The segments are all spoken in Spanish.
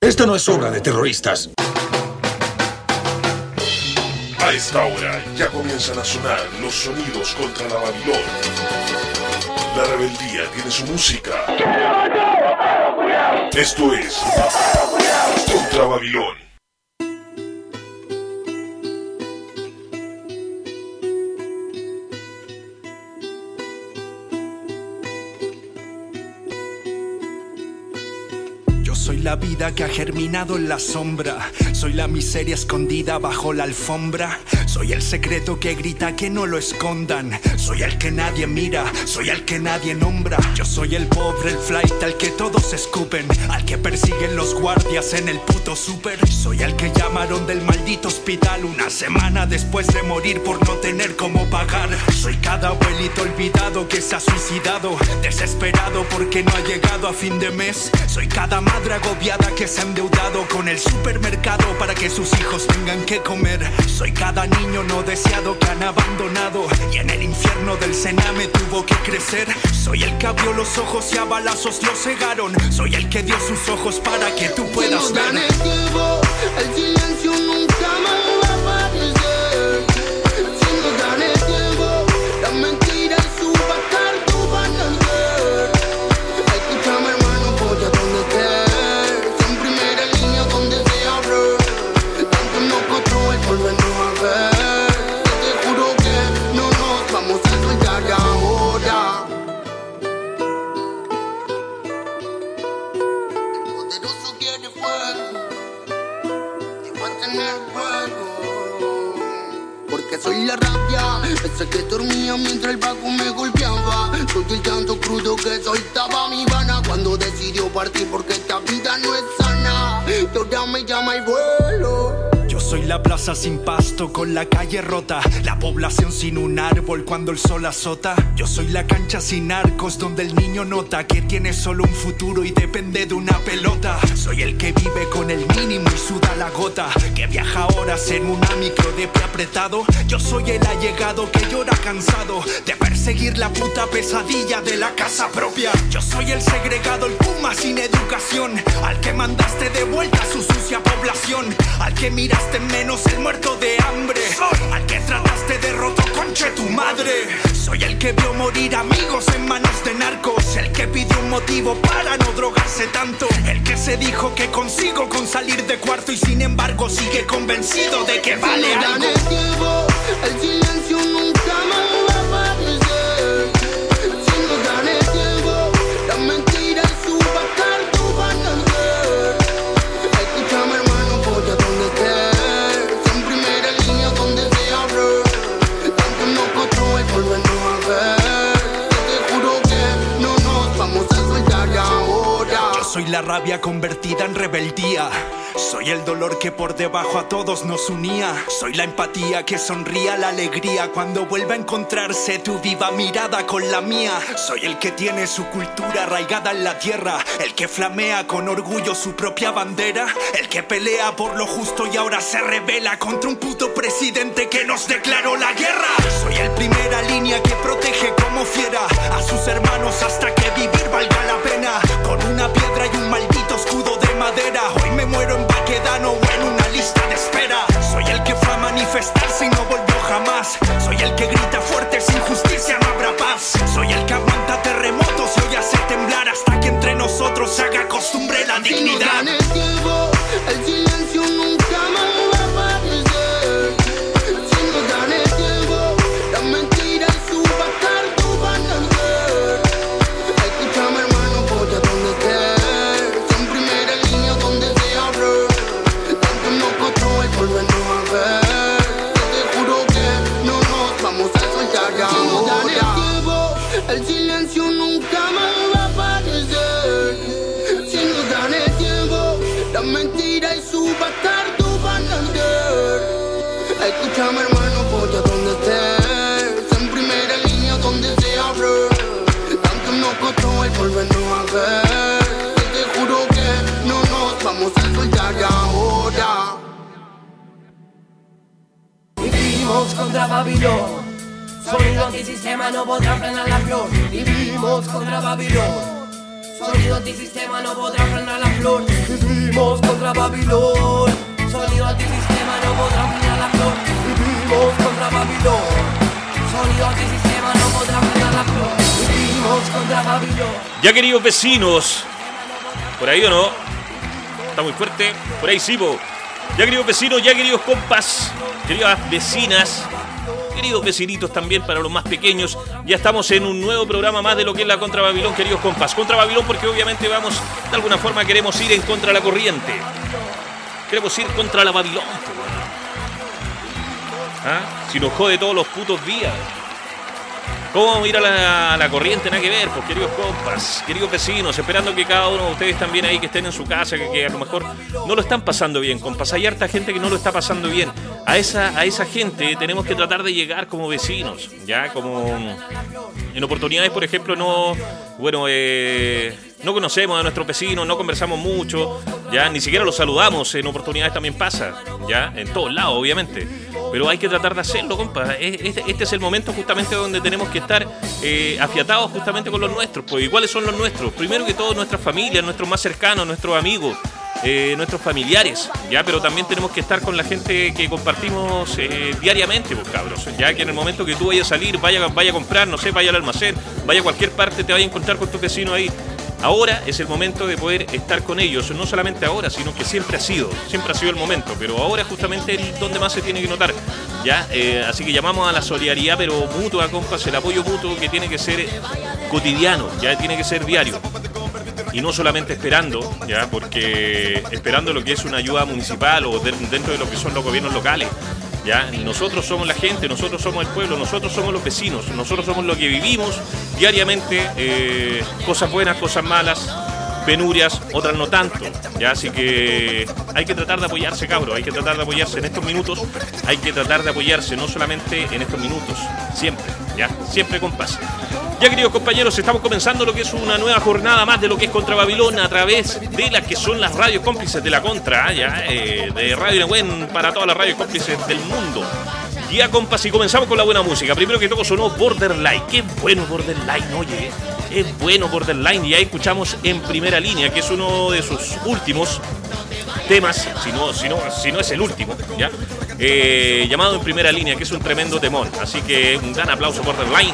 Esto no es obra de terroristas. A esta hora ya comienzan a sonar los sonidos contra la Babilón. La rebeldía tiene su música. Esto es Contra Babilón. Soy la vida que ha germinado en la sombra. Soy la miseria escondida bajo la alfombra. Soy el secreto que grita que no lo escondan. Soy el que nadie mira, soy el que nadie nombra. Yo soy el pobre, el flight al que todos escupen, al que persiguen los guardias en el puto súper. Soy el que llamaron del maldito hospital una semana después de morir por no tener cómo pagar. Soy cada abuelito olvidado que se ha suicidado, desesperado porque no ha llegado a fin de mes. Soy cada madre agobiada que se ha endeudado con el supermercado para que sus hijos tengan que comer. Soy cada niño no deseado que han abandonado y en el infierno del Sename tuvo que crecer. Soy el que abrió los ojos y a balazos lo cegaron. Soy el que dio sus ojos para que tú puedas ver. El tiempo, el silencio nunca más va a aparecer. Si no dan el tiempo, las mentiras y su bastardo van a nacer. Escúchame hermano, polla donde estés, en primera línea donde se abre. Tanto nos costó el volvernos a ver. Yo te juro que no nos vamos a soltar ahora. El poderoso quiere fuego y va a tener fuego. Porque soy la rabia, ese que dormía mientras el bajo me golpeaba. Soy el llanto crudo que soltaba mi vana cuando decidió partir porque esta vida no es sana. Y ahora me llama el vuelo. Yo soy la plaza sin pasto con la calle rota, la población sin un árbol cuando el sol azota. Yo soy la cancha sin arcos donde el niño nota que tiene solo un futuro y depende de una pelota. Soy el que vive con el mínimo y suda la gota, que viaja horas en una micro de pie apretado. Yo soy el allegado que llora cansado de perseguir la puta pesadilla de la casa propia. Yo soy el segregado, el puma sin educación, al que mandaste de vuelta a su sucia población, al que miraste en menos el muerto de hambre, al que trataste de roto conche tu madre. Soy el que vio morir amigos en manos de narcos, el que pidió un motivo para no drogarse tanto, el que se dijo que consigo con salir de cuarto y sin embargo sigue convencido de que vale algo. El tiempo, el silencio nunca más va a aparecer. Si no dan el tiempo, las mentiras y su bastardo van a nacer. Escúchame hermano, polla donde estés, en primera línea donde se abre. Tanto nos costó el volvernos a ver. Yo te juro que no nos vamos a soltar ahora. Yo soy la rabia convertida en rebeldía. Soy el dolor que por debajo a todos nos unía. Soy la empatía que sonría la alegría cuando vuelva a encontrarse tu viva mirada con la mía. Soy el que tiene su cultura arraigada en la tierra, el que flamea con orgullo su propia bandera, el que pelea por lo justo y ahora se rebela contra un puto presidente que nos declaró la guerra. Soy el primera línea que protege como fiera a sus hermanos hasta que vivir valga la pena, con una piedra y un maldito escudo de madera. Hoy me muero en Baquedano o en una lista de espera. Soy el que fue a manifestarse y no volvió jamás. Soy el que grita fuerte, sin justicia no habrá paz. Soy el que aguanta terremotos y hoy hace temblar hasta que entre nosotros se haga costumbre la dignidad. Si no dan el tiempo, el silencio nunca más va a aparecer. Si no dan el tiempo, las mentiras y su bastardo van a nacer. Escúchame hermano, polla donde estés, en primera línea donde se abre. Tanto nos costó el volvernos a ver. Yo te juro que no nos vamos a soltar ahora. Si no dan el tiempo, el silencio nunca más va a aparecer. Si no dan el tiempo, las mentiras y su bastardo van a nacer. Escúchame hermano, polla donde estés, en primera línea donde se abre. Tanto nos costó el volvernos a ver. Yo te juro que no nos vamos a soltar ahora. Vivimos contra Babilón, sonido antisistema no podrá frenar la flor. Vivimos contra Babilón, sonido antisistema no podrá frenar la flor. Vivimos contra Babilón. Sonido antisistema, no podrán frenar la flor. Vivimos contra Babilón. Sonido antisistema, no podrán frenar la flor. Vivimos contra Babilón. Ya, queridos vecinos, ¿por ahí o no? Está muy fuerte, por ahí sí, po. Ya, queridos vecinos, ya, queridos compas, queridas vecinas, queridos vecinitos también para los más pequeños, ya estamos en un nuevo programa más de lo que es la Contra Babilón, queridos compas. Contra Babilón porque obviamente vamos, de alguna forma queremos ir en contra de la corriente. Queremos ir contra la Babilón, po, bueno. ¿Ah? Si nos jode todos los putos días. ¿Cómo vamos a ir a la corriente? Nada que ver, pues, queridos compas, queridos vecinos, esperando que cada uno de ustedes también ahí que estén en su casa, que a lo mejor no lo están pasando bien, compas. Hay harta gente que no lo está pasando bien. A esa gente tenemos que tratar de llegar como vecinos, ya, como en oportunidades, por ejemplo, no conocemos a nuestros vecinos, no conversamos mucho, ya, ni siquiera los saludamos, en oportunidades también pasa, ya, en todos lados, obviamente. Pero hay que tratar de hacerlo, compa. Este es el momento justamente donde tenemos que estar afiatados justamente con los nuestros. Pues, ¿y cuáles son los nuestros? Primero que todo, nuestras familias, nuestros más cercanos, nuestros amigos, nuestros familiares, ya, pero también tenemos que estar con la gente que compartimos diariamente, pues, cabros. Ya que en el momento que tú vayas a salir, vaya a comprar, no sé, vaya al almacén, vaya a cualquier parte, te vaya a encontrar con tu vecino ahí. Ahora es el momento de poder estar con ellos, no solamente ahora, sino que siempre ha sido el momento, pero ahora justamente es donde más se tiene que notar, ¿ya? Así que llamamos a la solidaridad, pero mutua, compas, el apoyo mutuo que tiene que ser cotidiano, ya tiene que ser diario. Y no solamente esperando, ya, porque esperando lo que es una ayuda municipal o dentro de lo que son los gobiernos locales. ¿Ya? Nosotros somos la gente, nosotros somos el pueblo, nosotros somos los vecinos, nosotros somos lo que vivimos diariamente, cosas buenas, cosas malas, penurias, otras no tanto, ¿ya? Así que hay que tratar de apoyarse, cabros, hay que tratar de apoyarse en estos minutos, hay que tratar de apoyarse no solamente en estos minutos, siempre, ¿ya? Siempre con paz. Ya, queridos compañeros, estamos comenzando lo que es una nueva jornada más de lo que es Contra Babilón a través de las que son las radios cómplices de la Contra, ya, de Radio Nehuen para todas las radios cómplices del mundo. Ya, compas, y comenzamos con la buena música. Primero que todo sonó Borderline. Qué bueno Borderline, oye, es bueno Borderline. Y ahí escuchamos En Primera Línea, que es uno de sus últimos temas, si no es el último, ya, llamado En Primera Línea, que es un tremendo temón. Así que un gran aplauso Borderline.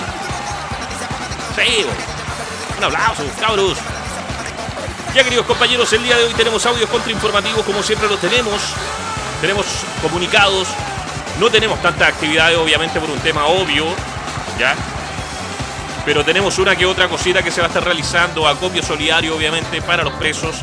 Sí, un aplauso, cabros. Ya, queridos compañeros, el día de hoy tenemos audios contrainformativos como siempre los tenemos. Tenemos comunicados. No tenemos tantas actividades, obviamente, por un tema obvio, ¿ya? Pero tenemos una que otra cosita que se va a estar realizando, acopio solidario, obviamente, para los presos.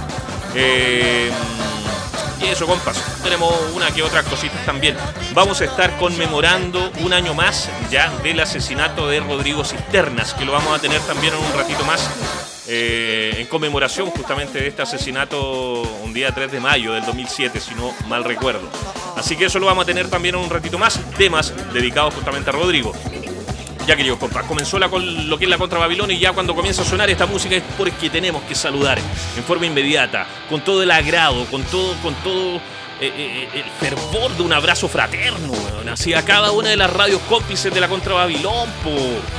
Y eso, compas, tenemos una que otras cositas también. Vamos a estar conmemorando un año más ya del asesinato de Rodrigo Cisternas, que lo vamos a tener también en un ratito más, en conmemoración justamente de este asesinato un día 3 de mayo del 2007, si no mal recuerdo. Así que eso lo vamos a tener también en un ratito más, temas dedicados justamente a Rodrigo. Ya, queridos compas, comenzó lo que es la Contra Babilón, y ya cuando comienza a sonar esta música es porque tenemos que saludar en forma inmediata, con todo el agrado, con todo el fervor de un abrazo fraterno, weón, hacia cada una de las radios cómplices de la Contra Babilón, po.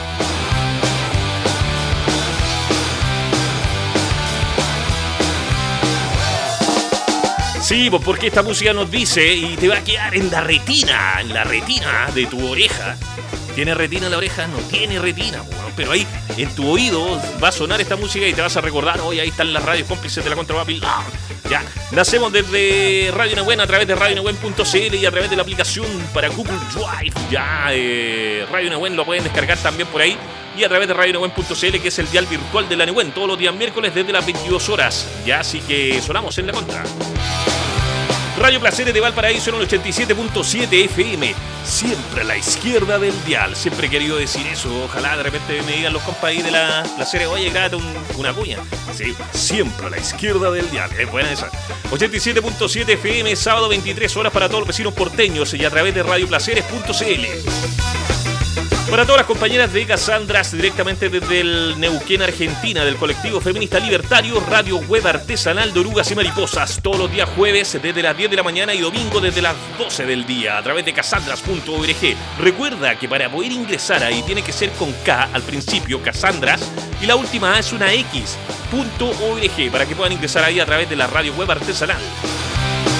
Sí, pues porque esta música nos dice, y te va a quedar en la retina de tu oreja. ¿Tiene retina en la oreja? No tiene retina, bueno, pero ahí en tu oído va a sonar esta música y te vas a recordar, oye, ahí están las radios cómplices de la Contra Babilón. Ya, nacemos desde Radio Nehuen a través de radionehuen.cl y a través de la aplicación para Google Drive. Ya, Radio Nehuen lo pueden descargar también por ahí. Y a través de radionehuen.cl, que es el dial virtual de la Nehuen, todos los días miércoles desde las 22 horas. Ya, así que sonamos en la Contra. Radio Placeres de Valparaíso en el 87.7 FM. Siempre a la izquierda del dial. Siempre he querido decir eso. Ojalá de repente me digan los compas ahí de la Placeres, oye, grábate una cuña. Sí, siempre a la izquierda del dial. Es buena esa. 87.7 FM, sábado 23 horas para todos los vecinos porteños y a través de radioplaceres.cl. Para todas las compañeras de Casandras, directamente desde el Neuquén, Argentina, del colectivo feminista libertario, Radio Web Artesanal de Orugas y Mariposas, todos los días jueves desde las 10 de la mañana y domingo desde las 12 del día, a través de casandras.org. Recuerda que para poder ingresar ahí tiene que ser con K al principio, Casandras, y la última A es una X.org, para que puedan ingresar ahí a través de la Radio Web Artesanal.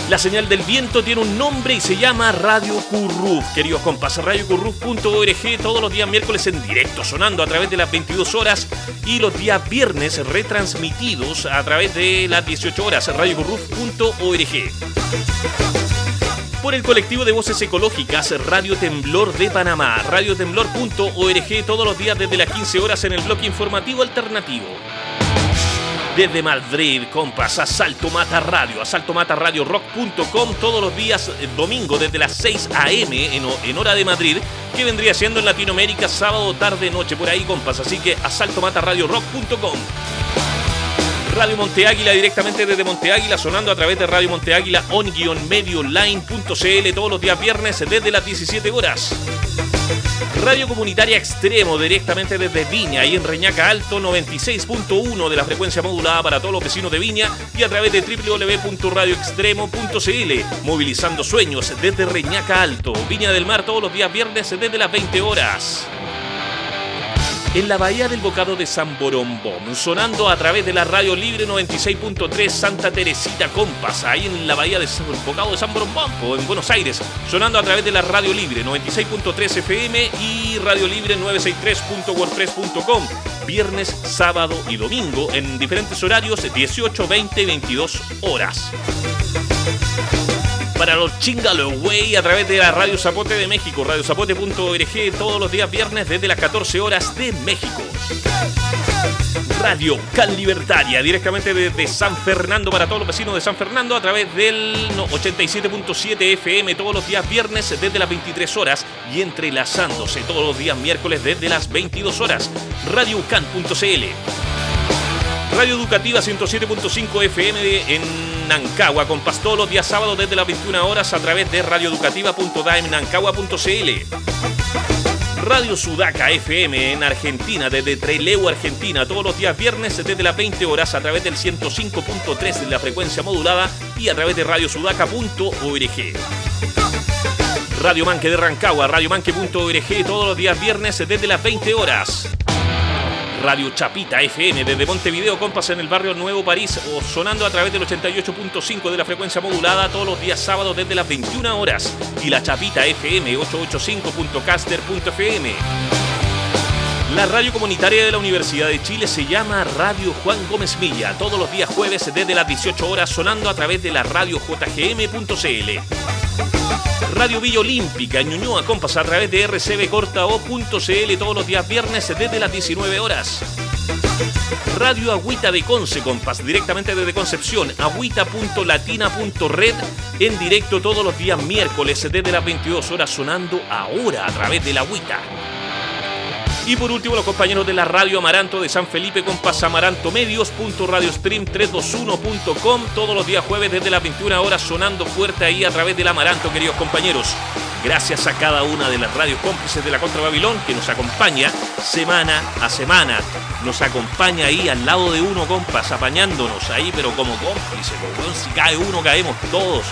La señal del viento tiene un nombre y se llama Radio Curruf. Queridos compas, radiocurruf.org todos los días miércoles en directo, sonando a través de las 22 horas y los días viernes retransmitidos a través de las 18 horas, radiocurruf.org. Por el colectivo de voces ecológicas Radio Temblor de Panamá, radiotemblor.org todos los días desde las 15 horas en el bloque informativo alternativo. Desde Madrid, compas, Asalto Mata Radio, asaltomataradiorock.com todos los días domingo desde las 6 a.m. en hora de Madrid, que vendría siendo en Latinoamérica sábado, tarde, noche, por ahí, compas. Así que asaltomataradiorock.com. Radio Monte Águila, directamente desde Monte Águila, sonando a través de Radio Monte Águila on-medioline.cl todos los días viernes desde las 17 horas. Radio Comunitaria Extremo, directamente desde Viña, ahí en Reñaca Alto, 96.1 de la frecuencia modulada para todos los vecinos de Viña y a través de www.radioextremo.cl, movilizando sueños desde Reñaca Alto, Viña del Mar, todos los días viernes desde las 20 horas. En la Bahía del Bocado de San Borombón, sonando a través de la Radio Libre 96.3 Santa Teresita, compas, ahí en la Bahía del Bocado de San Borombón, en Buenos Aires, sonando a través de la Radio Libre 96.3 FM y Radio Libre 963.wordpress.com, viernes, sábado y domingo en diferentes horarios, 18, 20 y 22 horas. Para los Chingaloway a través de la Radio Zapote de México, radiozapote.org todos los días viernes desde las 14 horas de México. Radio Can Libertaria, directamente desde San Fernando para todos los vecinos de San Fernando a través del 87.7 FM todos los días viernes desde las 23 horas y entrelazándose todos los días miércoles desde las 22 horas. RadioCan.cl. Radio Educativa 107.5 FM en Nancagua, compas, todos los días sábados desde las 21 horas a través de radioeducativa.daimnancagua.cl. Radio Sudaca FM en Argentina, desde Trelew, Argentina, todos los días viernes desde las 20 horas a través del 105.3 de la frecuencia modulada y a través de radiosudaca.org. Radio Manque de Rancagua, radiomanque.org todos los días viernes desde las 20 horas. Radio Chapita FM desde Montevideo, compas, en el barrio Nuevo París, o sonando a través del 88.5 de la frecuencia modulada todos los días sábados desde las 21 horas. Y la Chapita FM 885.caster.fm. La radio comunitaria de la Universidad de Chile se llama Radio Juan Gómez Milla, todos los días jueves desde las 18 horas sonando a través de la radio jgm.cl. Radio Villa Olímpica en Ñuñoa, compas, a través de rcbcortao.cl todos los días viernes desde las 19 horas. Radio Agüita de Conce, compas, directamente desde Concepción, agüita.latina.red en directo todos los días miércoles desde las 22 horas sonando ahora a través de la Agüita. Y por último, los compañeros de la Radio Amaranto de San Felipe, compas, amarantomedios.radiostream321.com todos los días jueves desde las 21 horas sonando fuerte ahí a través del Amaranto, queridos compañeros. Gracias a cada una de las radios cómplices de la Contra Babilón que nos acompaña semana a semana. Nos acompaña ahí al lado de uno, compas, apañándonos ahí, pero como cómplices. Si cae uno, caemos todos.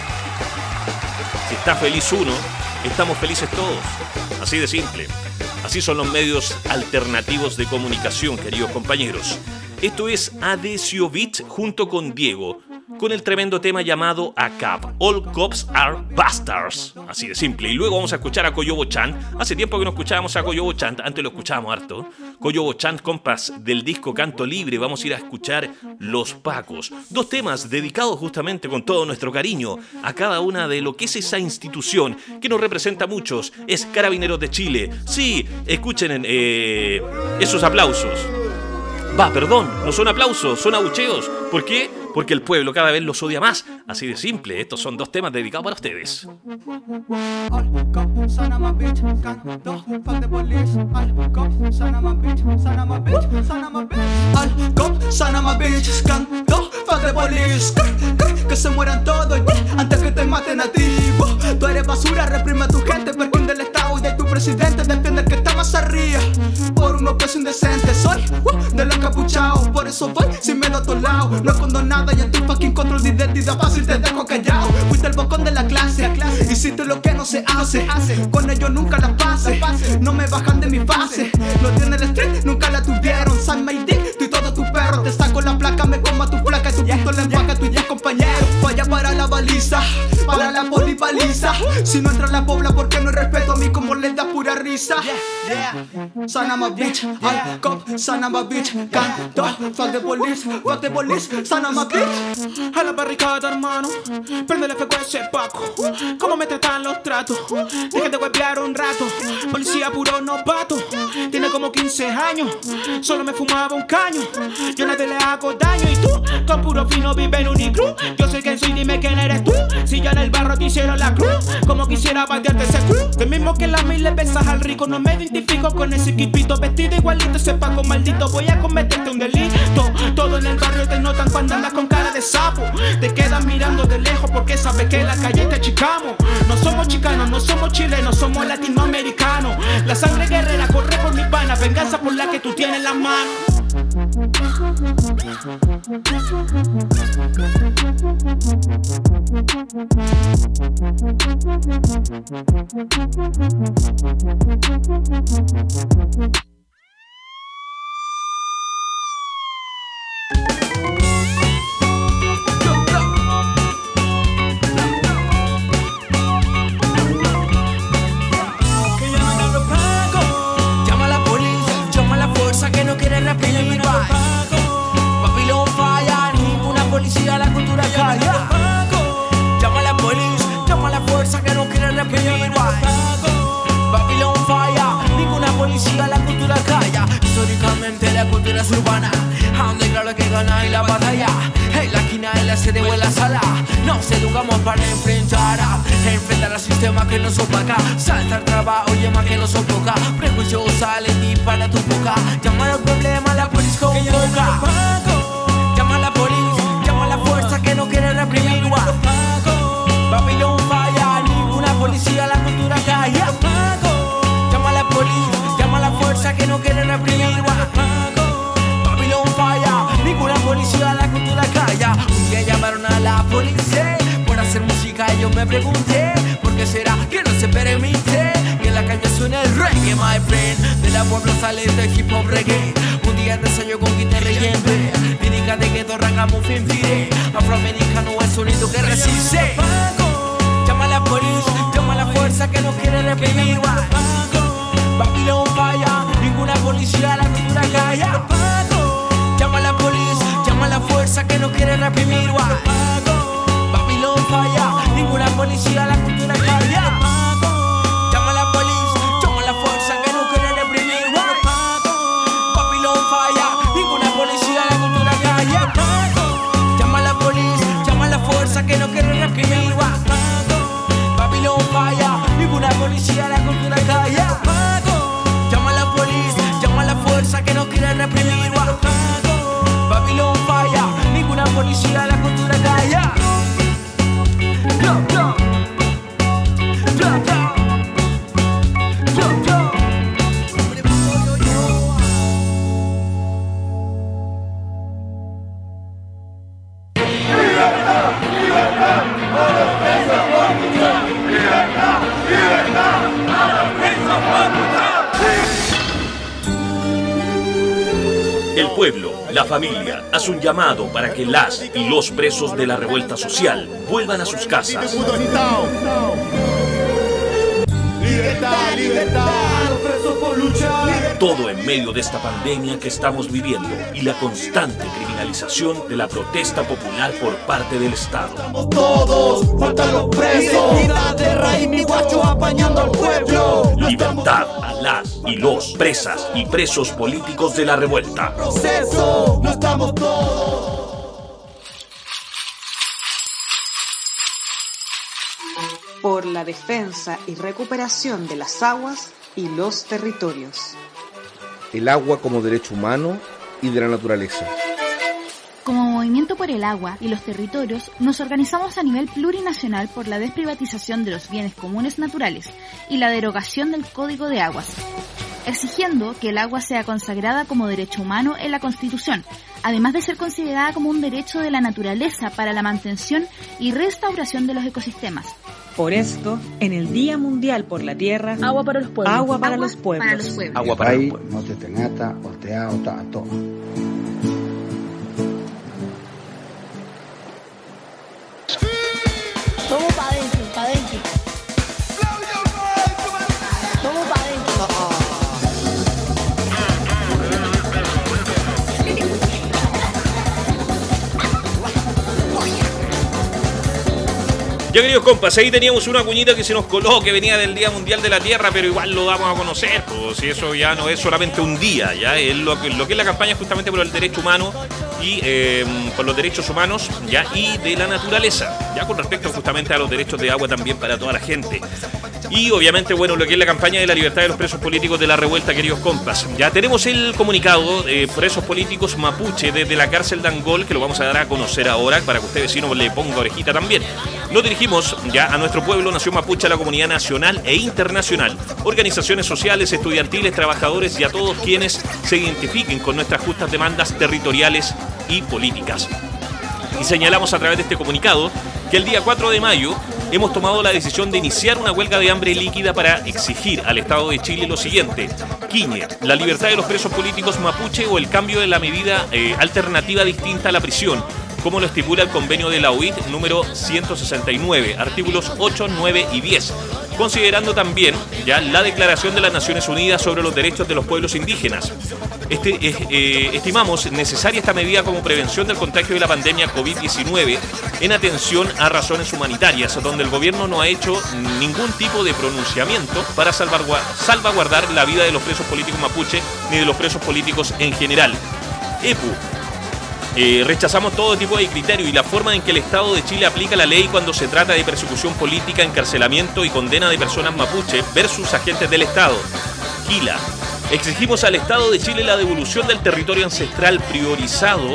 Si está feliz uno, estamos felices todos. Así de simple. Así son los medios alternativos de comunicación, queridos compañeros. Esto es Adesio Beat junto con Diego, con el tremendo tema llamado ACAP, All Cops Are Bastards. Así de simple. Y luego vamos a escuchar a Coyobo Chant. Hace tiempo que no escuchábamos a Coyobo Chant, antes lo escuchábamos harto. Coyobo Chant, compas, del disco Canto Libre, vamos a ir a escuchar Los Pacos. Dos temas dedicados justamente con todo nuestro cariño a cada una de lo que es esa institución que nos representa a muchos. Es Carabineros de Chile. Sí, escuchen esos aplausos. Perdón, no son aplausos, son abucheos. ¿Por qué? Porque el pueblo cada vez los odia más. Así de simple, estos son dos temas dedicados para ustedes. Que se mueran todos antes que te maten a ti. Tú eres basura, reprime a tu gente, perkin del Estado y de tu presidente. Defiende el que está más arriba por unos pesos indecentes. Soy de los capuchados, por eso voy sin miedo a todos lados. No escondo nada y en tu fucking control de identidad fácil te dejo callado. Fuiste el bocón de la clase, hiciste lo que no se hace. Con ellos nunca la pase, no me bajan de mi fase. No tiene el street, nunca la tuvieron. San Mayday, tú y todos tus perros. Te saco la placa, me como a tu placa y tu punto le empaca tu yaco. compañero, vaya para la baliza, para la polipaliza. Si no entra la pobla, porque no hay respeto a mí como les da pura risa. Sana my bitch, al cop, sana my bitch. Canto, fuck the police, sana my bitch. A la barricada, hermano, prende el fuego ese Paco. ¿Cómo me tratan los tratos? Dejen de huevear un rato. Policía puro novato, tiene como 15 años. Solo me fumaba un caño, yo a nadie le hago daño. Y tú, con puro fino vive en Unicruz. Yo sé quién soy, dime quién eres tú. Si ya en el barro te hicieron la cruz, como quisiera batearte ese culo. Del mismo que la mil le besas al rico. No me identifico con ese equipito, vestido igualito, ese Paco maldito. Voy a cometerte un delito. Todo en el barrio te notan cuando andas con cara de sapo. Te quedas mirando de lejos porque sabes que en la calle te achicamos. No somos chicanos, no somos chilenos, somos latinoamericanos. La sangre guerrera corre por mis venas, venganza por la que tú tienes en las manos. Llama a la policía, llama a la fuerza que no quiere reprimir. Papilón falla, ninguna policía, la cultura calla. Llama a la policía, llama a la fuerza que no quiere reprimir. Papilón falla, ninguna policía, la cultura calla. Históricamente la cultura es urbana, donde claro que gana y la batalla. En la esquina, en la sede o en la sala, nos educamos para enfrentar al sistema que nos opaca. Saltar trabajo, llama que nos sofoca. Prejuicios salen y para tu boca. Llama al problema, la policía convoca. Llama a la policía, llama a la fuerza que no quiere reprimir. Papilón falla, ninguna policía, la cultura calla. Llama a la policía, llama a la fuerza que no quiere reprimir. Papilón falla, ninguna policía, la cultura calla. Un día llamaron a la policía por hacer música y yo me pregunté ¿por qué será que no se permite que en la calle suene el reggae, my friend? De la pueblo sale de hip hop reggae. Un día de ensayo con guitarra y yembe, lírica de gueto, ragamuffin, fire. Afroamericano es sonido que resiste. Llama a la policía, llama a la fuerza que no quiere reprimir. Papilón falla, ninguna policía, la cultura calla. Llama a la policía, llama a la fuerza que no quiere reprimir. Papilón falla, ninguna policía, la cultura calla. Llama a la policía, llama a la fuerza que no quiere reprimir. Papilón falla, ninguna policía, la cultura calla. Llama a la policía, llama a la fuerza que no quiere reprimir. Papilón falla, ninguna policía, la cultura calla. Llama a la policía, llama a la fuerza que no quiere reprimir. Papilón falla, ninguna policía, la cultura calla. El pueblo, la familia, hace un llamado para que las y los presos de la revuelta social vuelvan a sus casas. Libertad, libertad, los presos por luchar. Todo en medio de esta pandemia que estamos viviendo y la constante criminalización de la protesta popular por parte del Estado. Estamos todos, faltan los presos. Identidad de raíz, mi guacho apañando al pueblo. Libertad a las y los presas y presos políticos de la revuelta. Proceso, no estamos todos. Por la defensa y recuperación de las aguas y los territorios. El agua como derecho humano y de la naturaleza. Como Movimiento por el Agua y los Territorios, nos organizamos a nivel plurinacional por la desprivatización de los bienes comunes naturales y la derogación del Código de Aguas, exigiendo que el agua sea consagrada como derecho humano en la Constitución, además de ser considerada como un derecho de la naturaleza para la mantención y restauración de los ecosistemas. Por esto, en el Día Mundial por la Tierra, agua para los pueblos. Agua para los pueblos. Agua para los pueblos. No te tenata, oteado, tato. Vamos para adentro, para adentro. Vamos para adentro. Ya, queridos compas, ahí teníamos una cuñita que se nos coló, que venía del Día Mundial de la Tierra, pero igual lo damos a conocer, pues si eso ya no es solamente un día, ya es lo que es la campaña justamente por el derecho humano y por los derechos humanos, ya, y de la naturaleza, ya, con respecto justamente a los derechos de agua también para toda la gente. Y obviamente, bueno, lo que es la campaña de la libertad de los presos políticos de la revuelta, queridos compas. Ya tenemos el comunicado de presos políticos mapuche desde la cárcel de Angol, que lo vamos a dar a conocer ahora, para que usted, vecino, le ponga orejita también. Nos dirigimos ya a nuestro pueblo, nación mapuche, a la comunidad nacional e internacional, organizaciones sociales, estudiantiles, trabajadores y a todos quienes se identifiquen con nuestras justas demandas territoriales y políticas. Y señalamos a través de este comunicado que el día 4 de mayo hemos tomado la decisión de iniciar una huelga de hambre líquida para exigir al Estado de Chile lo siguiente: quiñe, la libertad de los presos políticos mapuche o el cambio de la medida alternativa distinta a la prisión, como lo estipula el convenio de la OIT número 169, artículos 8, 9 y 10, considerando también ya la Declaración de las Naciones Unidas sobre los Derechos de los Pueblos Indígenas. Estimamos necesaria esta medida como prevención del contagio de la pandemia COVID-19 en atención a razones humanitarias, donde el gobierno no ha hecho ningún tipo de pronunciamiento para salvaguardar la vida de los presos políticos mapuche ni de los presos políticos en general. Rechazamos todo tipo de criterio y la forma en que el Estado de Chile aplica la ley cuando se trata de persecución política, encarcelamiento y condena de personas mapuche versus agentes del Estado. Gila. Exigimos al Estado de Chile la devolución del territorio ancestral priorizando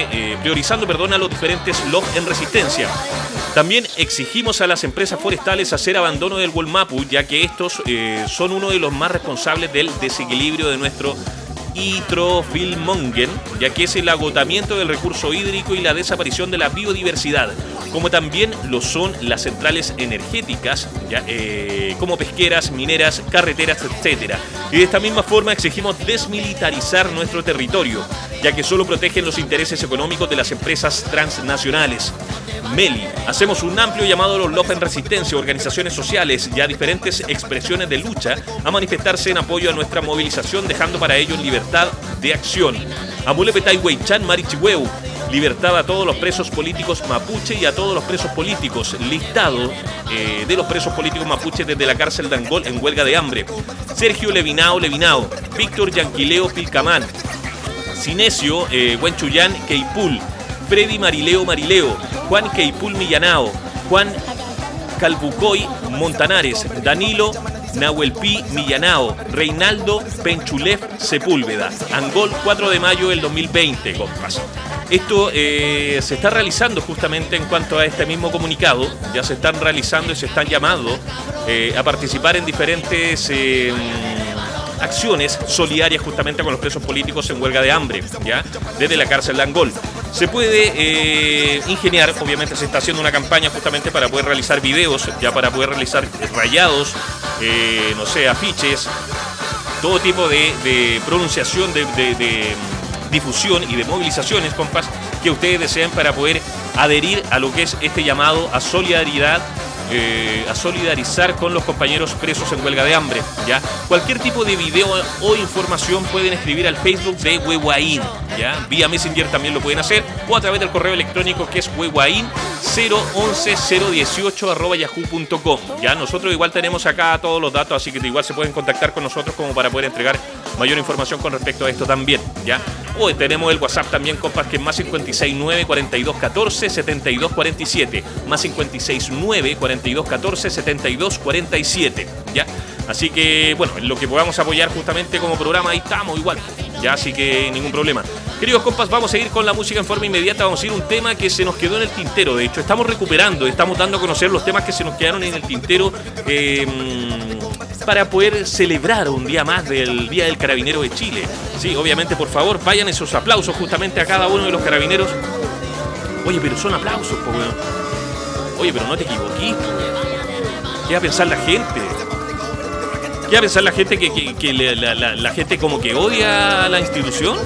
a los diferentes LOF en resistencia. También exigimos a las empresas forestales hacer abandono del Wolmapu, ya que estos son uno de los más responsables del desequilibrio de nuestro Itrofilmongen, ya que es el agotamiento del recurso hídrico y la desaparición de la biodiversidad, como también lo son las centrales energéticas, ya, como pesqueras, mineras, carreteras, etc. Y de esta misma forma exigimos desmilitarizar nuestro territorio, ya que solo protegen los intereses económicos de las empresas transnacionales. Meli, hacemos un amplio llamado a los LOF en resistencia, organizaciones sociales y a diferentes expresiones de lucha a manifestarse en apoyo a nuestra movilización, dejando para ellos libertad de acción. Amulepetay Weichan Marichihueu, libertad a todos los presos políticos mapuche y a todos los presos políticos. Listado de los presos políticos mapuche desde la cárcel de Angol en huelga de hambre: Sergio Levinao, Víctor Yanquileo Pilcamán, Cinesio Huenchuyán Keipul, Freddy Marileo, Juan Keipul Millanao, Juan Calbucoy Montanares, Danilo Nahuelpi Millanao, Reinaldo Penchulef Sepúlveda. Angol, 4 de mayo del 2020, compas. Esto se está realizando justamente en cuanto a este mismo comunicado. Ya se están realizando y se están llamando a participar en diferentes acciones solidarias justamente con los presos políticos en huelga de hambre, ya, desde la cárcel de Angol. Se puede ingeniar, obviamente se está haciendo una campaña justamente para poder realizar videos, ya, para poder realizar rayados, no sé, afiches, todo tipo de pronunciación, de difusión y de movilizaciones, compas, que ustedes deseen para poder adherir a lo que es este llamado a solidaridad, a solidarizar con los compañeros presos en huelga de hambre, ¿ya? Cualquier tipo de video o información pueden escribir al Facebook de Huehuaín, ¿ya? Vía Messenger también lo pueden hacer, o a través del correo electrónico que es huehuain011-018 @yahoo.com, ¿ya? Nosotros igual tenemos acá todos los datos, así que igual se pueden contactar con nosotros como para poder entregar mayor información con respecto a esto también, ¿ya? O tenemos el WhatsApp también, compas, que es más 569-4214-7247, más 569-4214-7247, ¿ya? Así que, bueno, en lo que podamos apoyar justamente como programa, ahí estamos igual, ya, así que ningún problema. Queridos compas, vamos a ir con la música en forma inmediata. Vamos a ir a un tema que se nos quedó en el tintero. De hecho, estamos recuperando, estamos dando a conocer los temas que se nos quedaron en el tintero, para poder celebrar un día más del Día del Carabinero de Chile. Sí, obviamente, por favor, vayan esos aplausos justamente a cada uno de los carabineros. Oye, pero son aplausos, po, weón. Oye, pero no te equivoquís. ¿Qué va a pensar la gente? ¿Qué va a pensar la gente que la gente como que odia a la institución?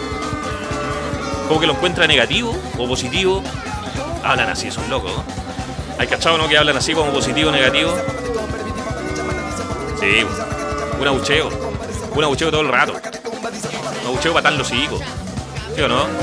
Como que lo encuentra negativo o positivo. Hablan así, esos locos, ¿no? ¿Hay cachado, no? Que hablan así como positivo, negativo. Sí, un abucheo. Un abucheo todo el rato. Un abucheo para tal los hijos. ¿Sí o no?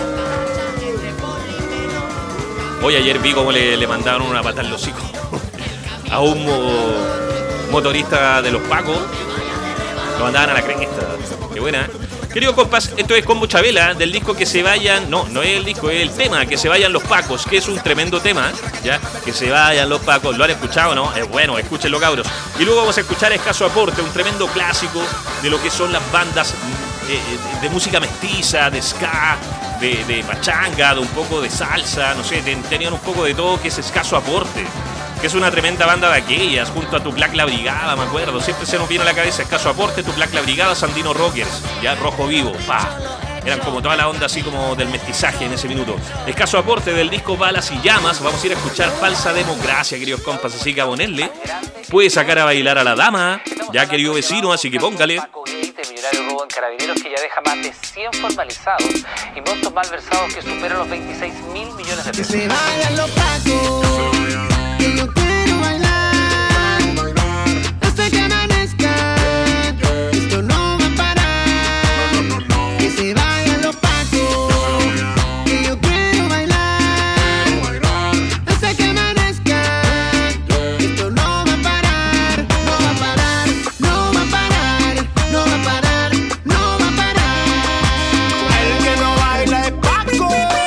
Hoy ayer vi cómo le mandaron una patada en los hocico a un motorista de los Pacos. Lo mandaban a la cresta. Qué buena. Queridos compas, esto es Combo Chabela, del disco Que se vayan. No es el disco, es el tema Que se vayan los Pacos, que es un tremendo tema, ¿ya? Que se vayan los Pacos. ¿Lo han escuchado, no? Es bueno, escúchenlo, cabros. Y luego vamos a escuchar Escaso Aporte, un tremendo clásico de lo que son las bandas de música mestiza, de ska, de pachanga, de un poco de salsa, no sé, tenían un poco de todo, que es Escaso Aporte, que es una tremenda banda de aquellas, junto a Tuclac La Brigada, me acuerdo, siempre se nos viene a la cabeza Escaso Aporte, Tuclac La Brigada, Sandino Rockers, ya Rojo Vivo, pa. Eran como toda la onda así como del mestizaje en ese minuto. Escaso Aporte del disco Balas y Llamas. Vamos a ir a escuchar Falsa Democracia, queridos compas, así que a ponerle. Puede sacar a bailar a la dama, ya querido vecino, así que póngale. Millonario robo en Carabineros, que ya deja más de 100 formalizados y montos malversados que superan los 26 mil millones de pesos. Que se vayan los Pacos, que yo quiero bailar hasta que amanezca. Esto no va a parar. Que se vayan los Pacos, que yo quiero bailar hasta que amanezca. Esto no va a parar, no va a parar, no va a parar, no va a parar, no va a parar. El que no baila es Paco.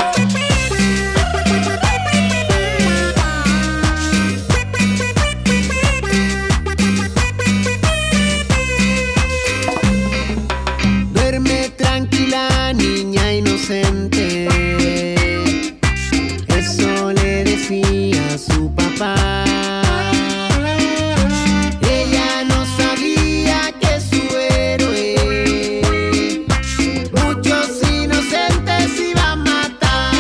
Duerme tranquila, niña inocente. Eso le decía su papá. Ella no sabía que su héroe muchos inocentes iba a matar.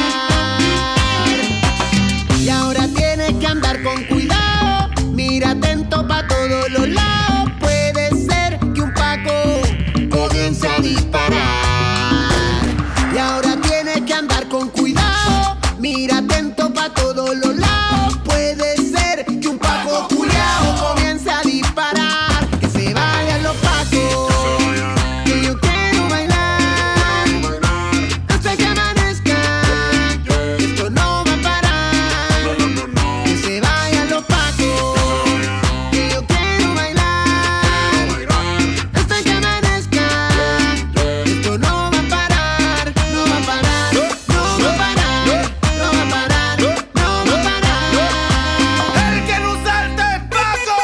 Y ahora tienes que andar con cuidado. Mira atento pa' todos los lados. Puede ser que un Paco comience a disparar. Y ahora tienes que andar con cuidado. Mira atento pa' todos los lados. Puede ser que un Paco culiao comience a disparar. Que se vayan los Pacos, que yo quiero bailar hasta que amanezca. Esto no va a parar. Que se vayan los Pacos, que yo quiero bailar hasta que amanezca. Esto no va a parar, no va a parar, no va a parar, no va a parar, no va a parar. El que no salte es Paco.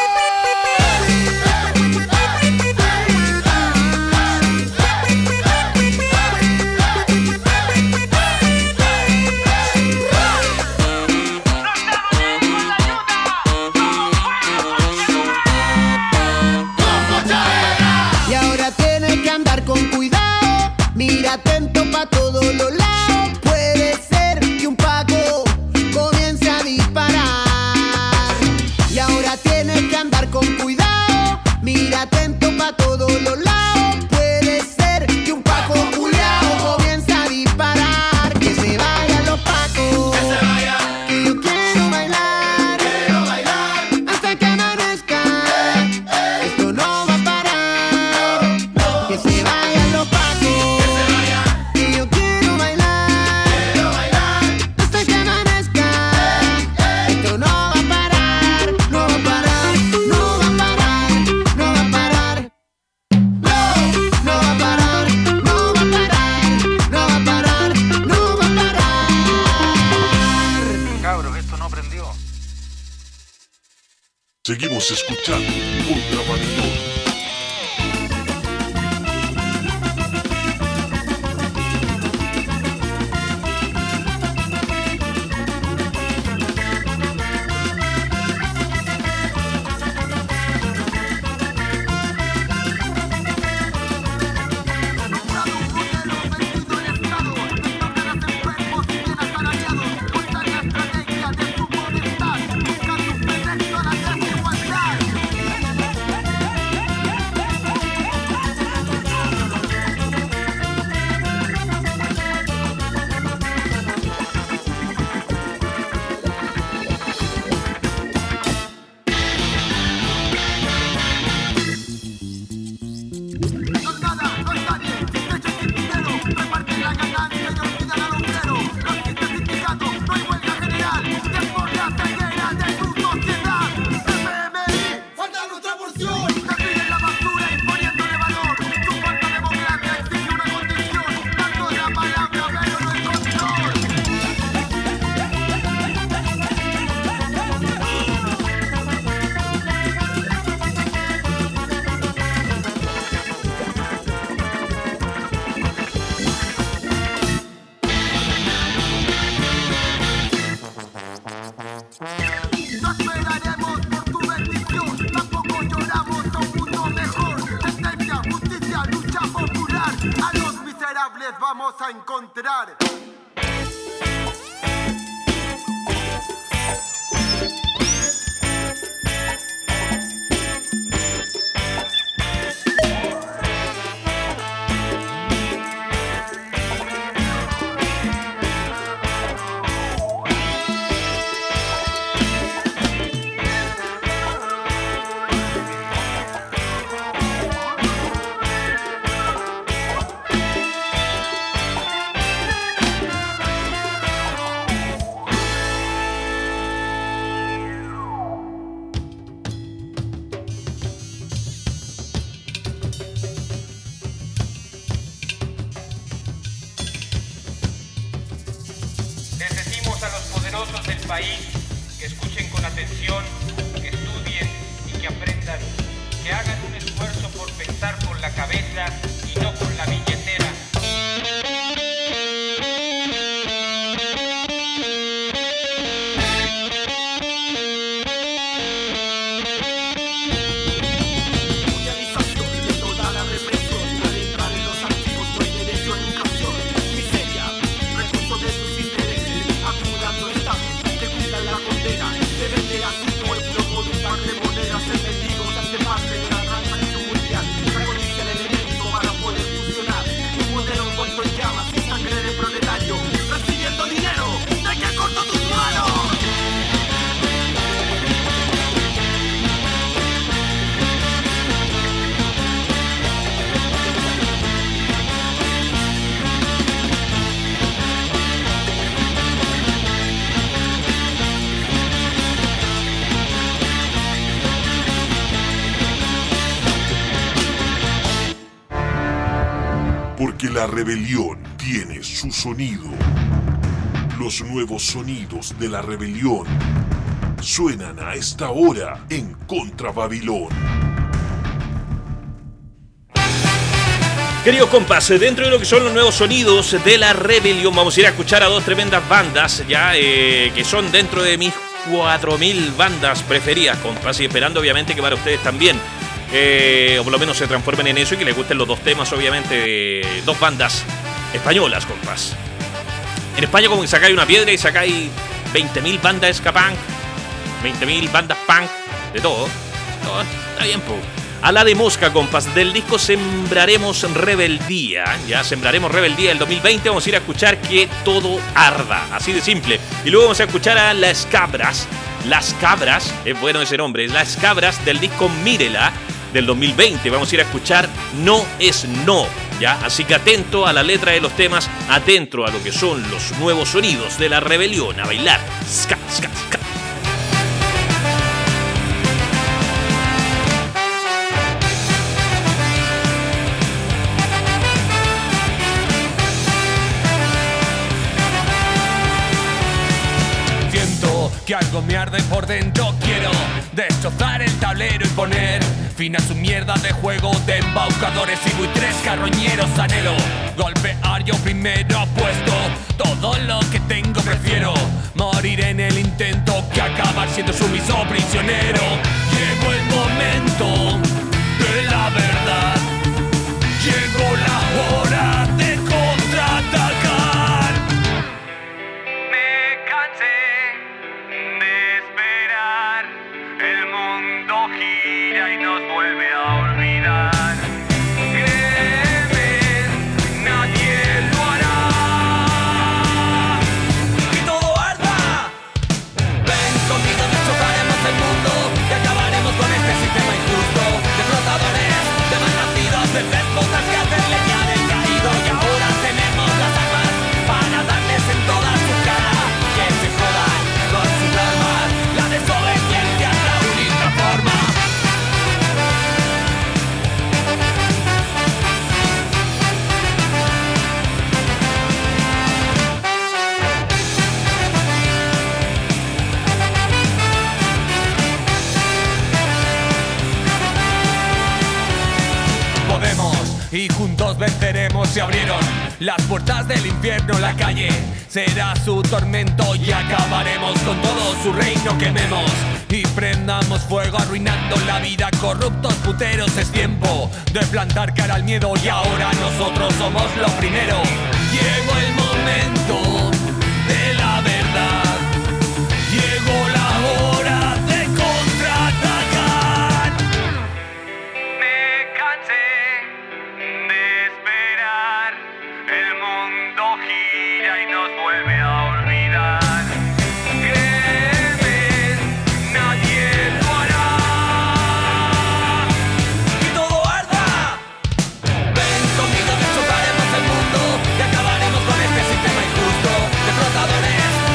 Y ahora tienes que andar con cuidado. Mira atento pa' todos los lados. Puede ser que un Paco comience a disparar. Y ahora tienes que andar con cuidado. Mira atento pa' todos los lados. Puede ser que un Paco culiao comience a disparar. Que se vayan los Pacos, que yo quiero bailar hasta que amanezca. Esto no va a parar. Que se vayan los Pacos, que yo quiero bailar hasta que amanezca. Esto no va a parar, no va a parar, no va a parar, no va a parar. No va a parar, no va a parar, no va a parar, no va a parar. Cabros, esto no prendió. Seguimos escuchando Contra Babilón. país, que escuchen con atención, que estudien y que aprendan, que hagan un esfuerzo por pensar con la cabeza y no con la billetera. Porque la rebelión tiene su sonido. Los nuevos sonidos de la rebelión suenan a esta hora en Contra Babilón. Queridos compas, dentro de lo que son los nuevos sonidos de la rebelión, vamos a ir a escuchar a dos tremendas bandas, ya que son dentro de mis 4000 bandas preferidas, compas, y esperando obviamente que para ustedes también. O por lo menos se transformen en eso y que les gusten los dos temas, obviamente, de dos bandas españolas, compas. En España como que sacáis una piedra y sacáis 20.000 bandas ska punk, 20.000 bandas punk, de todo. No, está bien, po. A la de mosca, compas, del disco Sembraremos Rebeldía. Ya, Sembraremos Rebeldía del 2020. Vamos a ir a escuchar Que Todo Arda, así de simple. Y luego vamos a escuchar a Las Cabras. Las Cabras, es bueno ese nombre, Las Cabras del disco Mírela del 2020. Vamos a ir a escuchar No es No, ¿ya? Así que atento a la letra de los temas, atento a lo que son los nuevos sonidos de la rebelión, a bailar. Ska, ska, ska. Que algo me arde por dentro, quiero destrozar el tablero y poner fin a su mierda de juego de embaucadores y buitres carroñeros. Anhelo golpear yo primero, apuesto todo lo que tengo, prefiero morir en el intento que acabar siendo sumiso prisionero. Llegó el momento de la verdad, llegó la hora de contraatacar. Me cansé de esperar, el mundo gira y nos vuelve a olvidar. Créeme, nadie lo hará. ¡Que todo arda! Ven conmigo, destrozaremos el mundo y acabaremos con este sistema injusto de flotadores, de malnacidos, de déspotas que hacen leña del caído. Y ahora tenemos las armas para darles en toda su cara. Que se jodan con sus armas, la desobediencia es la única forma. Podemos y juntos venceremos. Se abrieron las puertas del infierno, la calle será su tormento y acabaremos con todo su reino. Quememos y prendamos fuego, arruinando la vida, corruptos puteros. Es tiempo de plantar cara al miedo y ahora nosotros somos lo primero. Llegó el momento de la verdad, llegó la hora de contraatacar. Me cansé de esperar, el mundo gira y nos vuelve a olvidar. Créeme, nadie lo hará. ¡Que todo arda! Ven conmigo, destrozaremos el mundo y acabaremos con este sistema injusto de flotadores,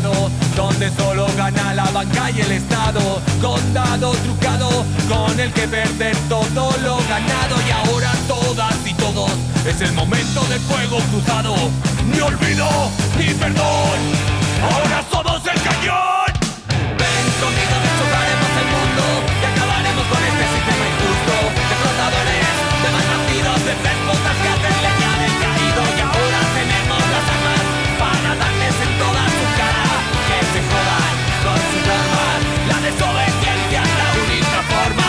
mercado, donde solo gana la banca y el Estado. Condado trucado, con el que perder todo lo ganado. Y ahora todas y todos, es el momento del fuego cruzado. Ni olvido, ni perdón, ahora somos el cañón. Ven conmigo, destrozaremos el mundo y acabaremos con este sistema injusto de flotadores, de malnacidos, de déspotas que hacen leña del caído. Y ahora tenemos las armas para darles en toda su cara. Que se jodan con sus armas, la desobediencia es la única forma.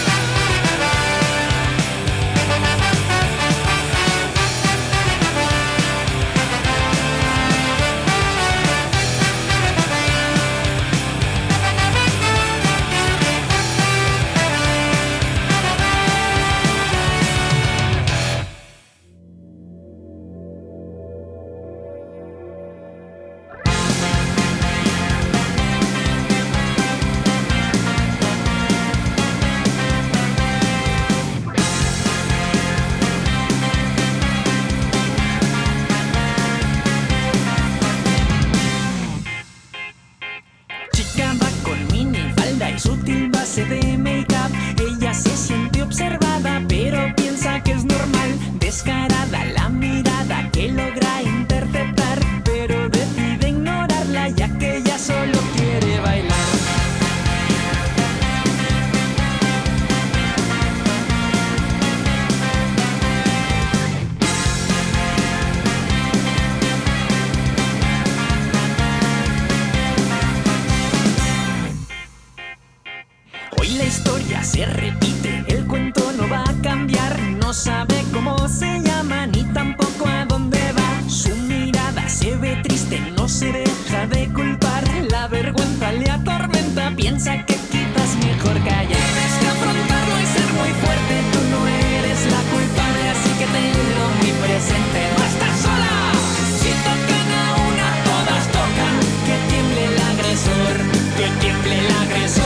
Sutil base de make-up, ella se siente observada, pero piensa que es normal. Descarada la mirada que logra interceptar, pero decide ignorarla ya que ella solo quiere bailar. Hoy la historia se repite, el cuento no va a cambiar. No sabe cómo se llama ni tampoco a dónde va. Su mirada se ve triste, no se deja de culpar. La vergüenza le atormenta, piensa que quizás mejor callar. Tienes que afrontarlo y ser muy fuerte, tú no eres la culpable, así que tenlo muy presente. No estás sola, si tocan a una todas tocan. Que tiemble el agresor, que tiemble el agresor.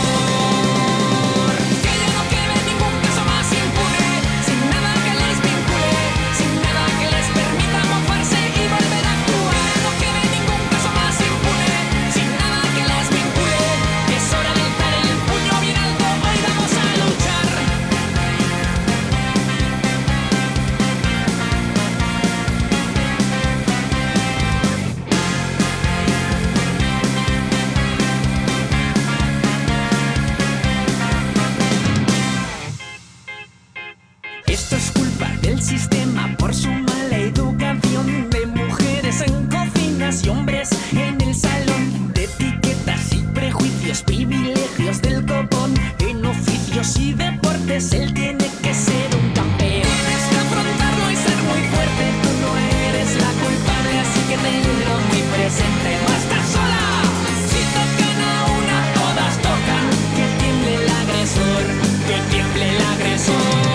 Esto es culpa del sistema por su mala educación, de mujeres en cocinas y hombres en el salón, de etiquetas y prejuicios, privilegios del copón. En oficios y deportes él tiene que ser un campeón. Tienes que afrontarlo y ser muy fuerte, tú no eres la culpable, así que tenlo muy presente. No estás sola, si tocan a una todas tocan. Que tiemble el agresor, que tiemble el agresor.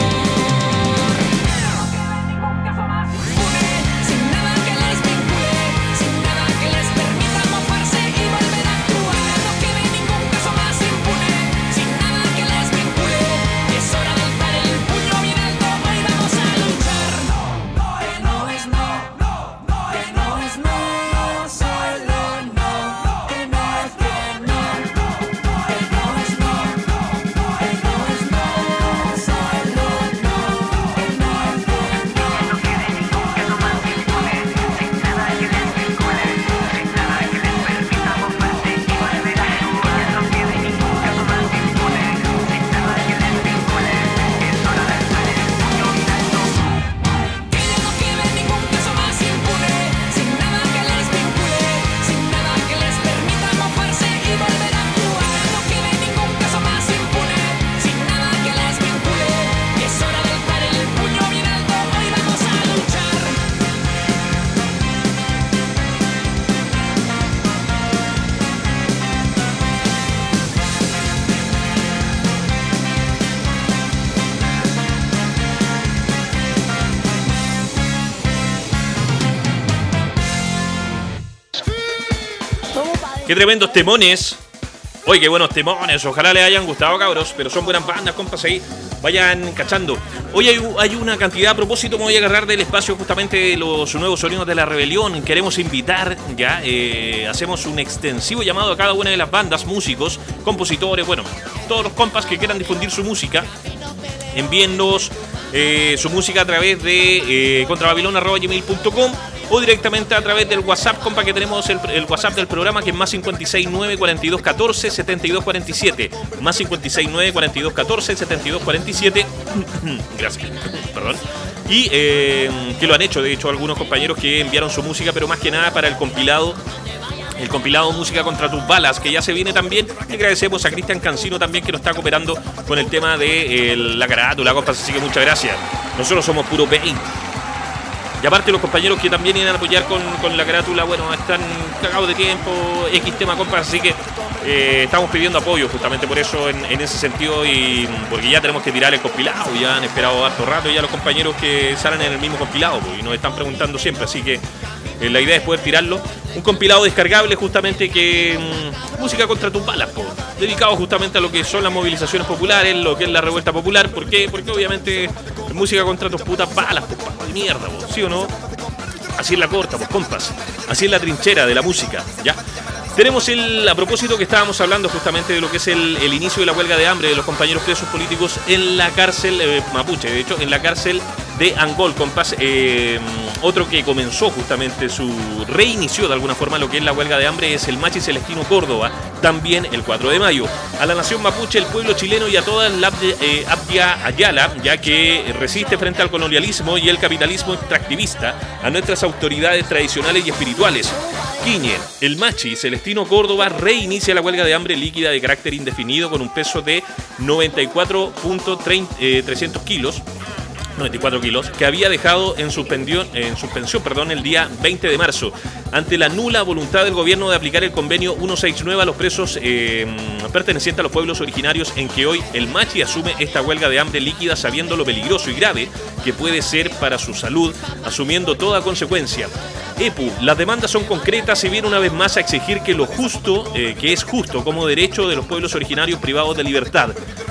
Qué tremendos temones. Oye, qué buenos temones. Ojalá les hayan gustado, cabros. Pero son buenas bandas, compas, ahí. vayan cachando. Hoy hay una cantidad, a propósito me voy a agarrar del espacio justamente de los nuevos sonidos de la rebelión. Queremos invitar, ya, hacemos un extensivo llamado a cada una de las bandas, músicos, compositores, bueno, todos los compas que quieran difundir su música, envíennos su música a través de contrababilon@gmail.com o directamente a través del WhatsApp, compa, que tenemos el WhatsApp del programa, que es más 569 42 14 72 47, más 569 42 14 72 47. Gracias, perdón. Y que lo han hecho, de hecho, algunos compañeros que enviaron su música, pero más que nada para el compilado Música contra tus balas, que ya se viene también. Y agradecemos a Cristian Cancino también, que nos está cooperando con el tema de la carátula, compas, así que muchas gracias. Nosotros somos puro 20. Y aparte los compañeros que también vienen a apoyar con la carátula, bueno, están cagados de tiempo, X tema, compas, así que estamos pidiendo apoyo justamente por eso en ese sentido, y porque ya tenemos que tirar el compilado, ya han esperado harto rato ya los compañeros que salen en el mismo compilado, pues, y nos están preguntando siempre, así que la idea es poder tirarlo. Un compilado descargable justamente que música contra tus balas, po, dedicado justamente a lo que son las movilizaciones populares, lo que es la revuelta popular. ¿Por qué? Porque obviamente música contra tus putas balas, pues, papo de mierda, po, ¿sí o no? Así es la corta, pues, compas. Así es la trinchera de la música, ¿ya? Tenemos a propósito que estábamos hablando justamente de lo que es el inicio de la huelga de hambre de los compañeros presos políticos en la cárcel mapuche, de hecho, en la cárcel de Angol, compas. Otro que comenzó justamente reinició de alguna forma lo que es la huelga de hambre es el Machi Celestino Córdoba, también el 4 de mayo. A la nación mapuche, el pueblo chileno y a toda la Abya Ayala, ya que resiste frente al colonialismo y el capitalismo extractivista, a nuestras autoridades tradicionales y espirituales. Quiñe, el Machi Celestino Córdoba reinicia la huelga de hambre líquida de carácter indefinido con un peso de 94.300 kilos. 94 kilos, que había dejado en suspensión el día 20 de marzo, ante la nula voluntad del gobierno de aplicar el convenio 169 a los presos pertenecientes a los pueblos originarios, en que hoy el Machi asume esta huelga de hambre líquida sabiendo lo peligroso y grave que puede ser para su salud, asumiendo toda consecuencia. EPU, las demandas son concretas y viene una vez más a exigir que lo justo, que es justo como derecho de los pueblos originarios privados de libertad.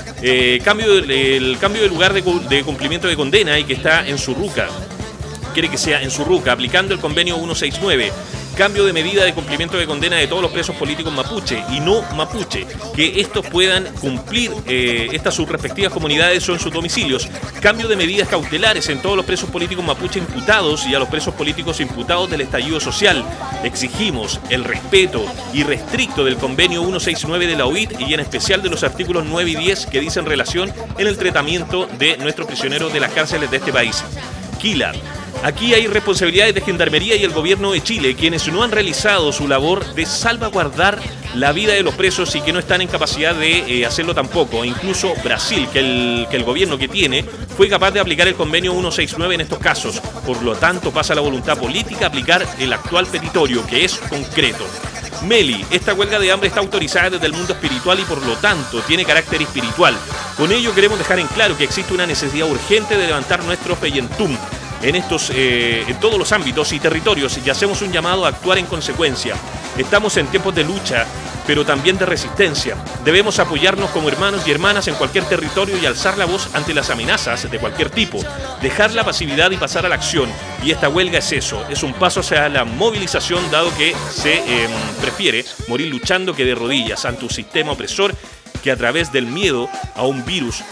El cambio de lugar de cumplimiento de condena y que está en Surruca. Quiere que sea en Surruca, aplicando el convenio 169. Cambio de medida de cumplimiento de condena de todos los presos políticos mapuche y no mapuche, que estos puedan cumplir sus respectivas comunidades o en sus domicilios. Cambio de medidas cautelares en todos los presos políticos mapuche imputados y a los presos políticos imputados del estallido social. Exigimos el respeto irrestricto del convenio 169 de la OIT y en especial de los artículos 9 y 10 que dicen relación en el tratamiento de nuestros prisioneros de las cárceles de este país. Quila. Aquí hay responsabilidades de Gendarmería y el gobierno de Chile, quienes no han realizado su labor de salvaguardar la vida de los presos y que no están en capacidad de hacerlo tampoco. Incluso Brasil, que el gobierno que tiene, fue capaz de aplicar el convenio 169 en estos casos. Por lo tanto, pasa la voluntad política a aplicar el actual petitorio, que es concreto. Meli, esta huelga de hambre está autorizada desde el mundo espiritual y por lo tanto tiene carácter espiritual. Con ello queremos dejar en claro que existe una necesidad urgente de levantar nuestro feyentum en todos los ámbitos y territorios, y hacemos un llamado a actuar en consecuencia. Estamos en tiempos de lucha, pero también de resistencia. Debemos apoyarnos como hermanos y hermanas en cualquier territorio y alzar la voz ante las amenazas de cualquier tipo, dejar la pasividad y pasar a la acción. Y esta huelga es eso, es un paso hacia la movilización, dado que se prefiere morir luchando que de rodillas ante un sistema opresor que a través del miedo a un virus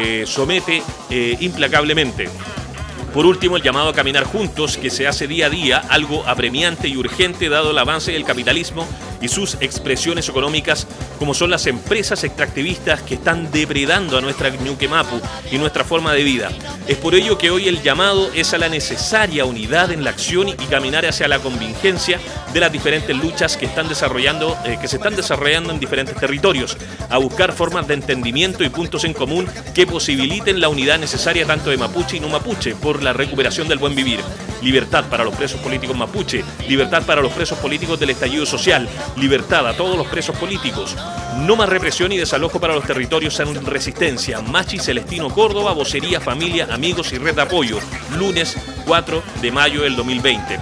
somete implacablemente. Por último, el llamado a caminar juntos, que se hace día a día, algo apremiante y urgente dado el avance del capitalismo y sus expresiones económicas, como son las empresas extractivistas que están depredando a nuestra Ñuque Mapu y nuestra forma de vida. Es por ello que hoy el llamado es a la necesaria unidad en la acción y caminar hacia la convergencia de las diferentes luchas que se están desarrollando en diferentes territorios, a buscar formas de entendimiento y puntos en común que posibiliten la unidad necesaria tanto de mapuche y no mapuche por la recuperación del buen vivir. Libertad para los presos políticos mapuche, libertad para los presos políticos del estallido social, libertad a todos los presos políticos. No más represión y desalojo para los territorios en resistencia. Machi Celestino Córdoba, vocería, familia, amigos y red de apoyo. Lunes 4 de mayo del 2020.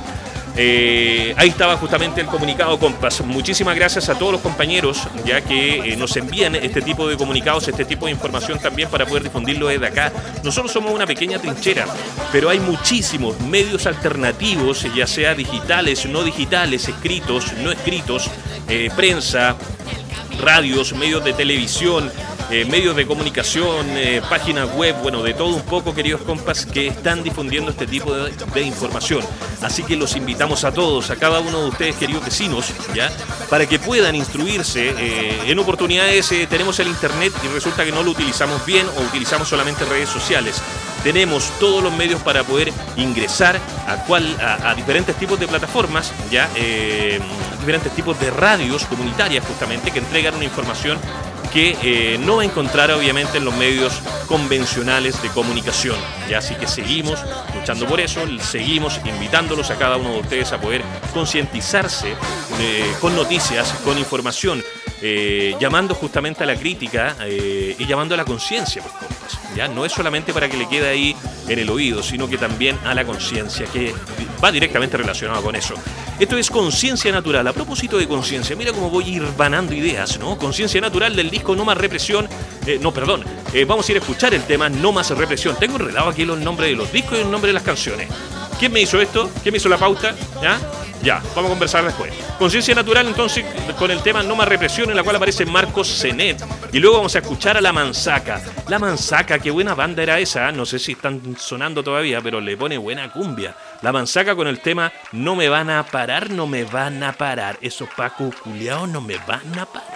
Ahí estaba justamente el comunicado, compas. Muchísimas gracias a todos los compañeros ya que nos envían este tipo de comunicados, este tipo de información también para poder difundirlo desde acá. Nosotros somos una pequeña trinchera, pero hay muchísimos medios alternativos, ya sea digitales, no digitales, escritos, no escritos, prensa, radios, medios de televisión, medios de comunicación, páginas web, bueno, de todo un poco, queridos compas, que están difundiendo este tipo de información. Así que los invitamos a todos, a cada uno de ustedes, queridos vecinos, ¿ya? Para que puedan instruirse. En oportunidades tenemos el internet y resulta que no lo utilizamos bien o utilizamos solamente redes sociales. Tenemos todos los medios para poder ingresar a diferentes tipos de plataformas, ¿ya? Diferentes tipos de radios comunitarias, justamente, que entregan una información que no va a encontrar obviamente en los medios convencionales de comunicación. ¿Ya? Así que seguimos luchando por eso, seguimos invitándolos a cada uno de ustedes a poder concientizarse con noticias, con información, llamando justamente a la crítica y llamando a la conciencia, pues, compas. ¿Ya? No es solamente para que le quede ahí en el oído, sino que también a la conciencia, que va directamente relacionado con eso. Esto es Conciencia Natural. A propósito de conciencia, mira cómo voy irvanando ideas, ¿no? Conciencia Natural del disco No Más Represión. Vamos a ir a escuchar el tema No Más Represión. Tengo enredado aquí los nombres de los discos y el nombre de las canciones. ¿Quién me hizo esto? ¿Quién me hizo la pauta? Ya, vamos a conversar después. Conciencia Natural, entonces, con el tema No Más Represión, en la cual aparece Marcos Zenet. Y luego vamos a escuchar a La Manzaca. La Manzaca, qué buena banda era esa. No sé si están sonando todavía, pero le pone buena cumbia. La Manzaca con el tema No me van a parar, no me van a parar. Esos pacos culiados no me van a parar.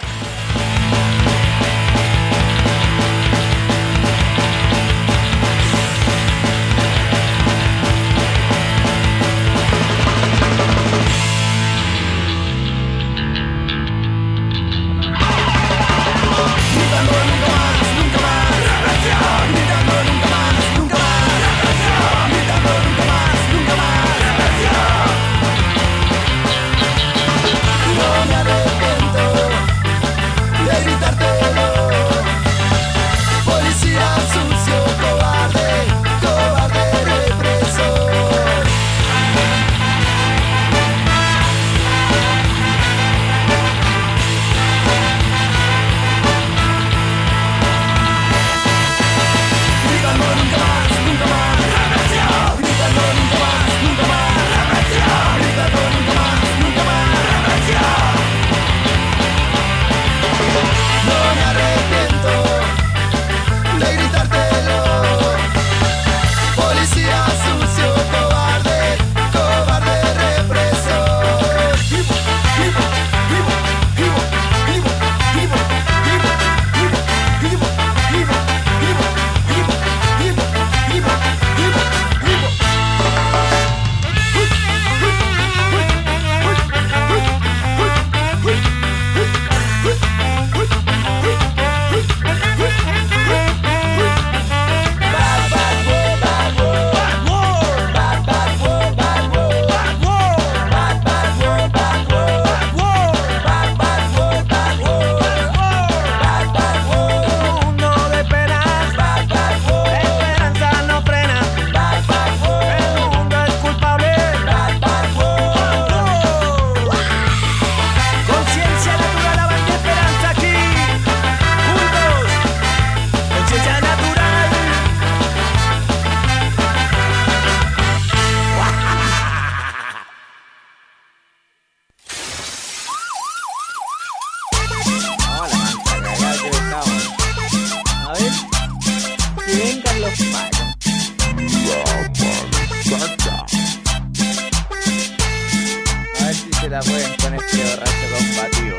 la jueguen con este borracho combativo.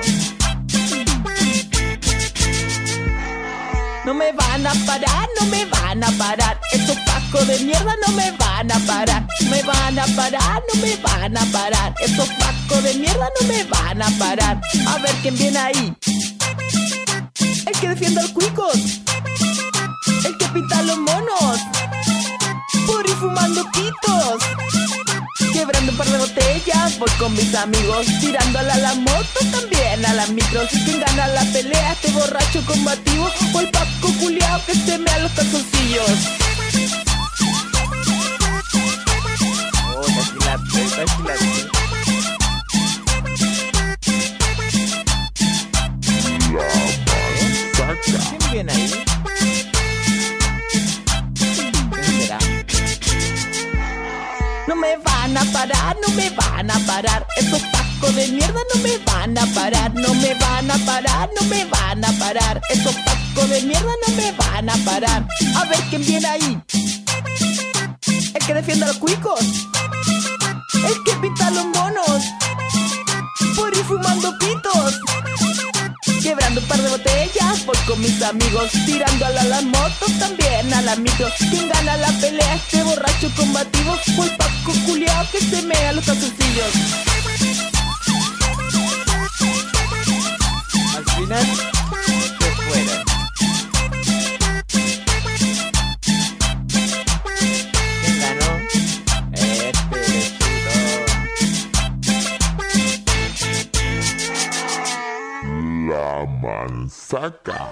No me van a parar, no me van a parar. Estos pacos de mierda no me van a parar. Me van a parar, no me van a parar. Estos pacos de mierda no me van a parar. A ver quién viene ahí. El que defiende al cuicos. El que pinta los monos. Por ir fumando quitos. Quebrando un par de botellas, voy con mis amigos. Tirándola a la moto, también a las micros. ¿Quién gana la pelea? Este borracho combativo o el Paco culiao que se mea los calzoncillos. Oh, casi la No me van a parar, no me van a parar. Estos tacos de mierda no me van a parar. No me van a parar, no me van a parar. Estos tacos de mierda no me van a parar. A ver quién viene ahí. El que defiende a los cuicos. El que pinta a los monos. Por ir fumando pitos. Quebrando un par de botellas, voy con mis amigos. Tirando a las motos, también a las micros. ¿Quién gana la pelea? Este borracho combativo o el Paco culiao que se mea los calzoncillos. Al final se fueron. ¿Quién ganó? La Mansaca.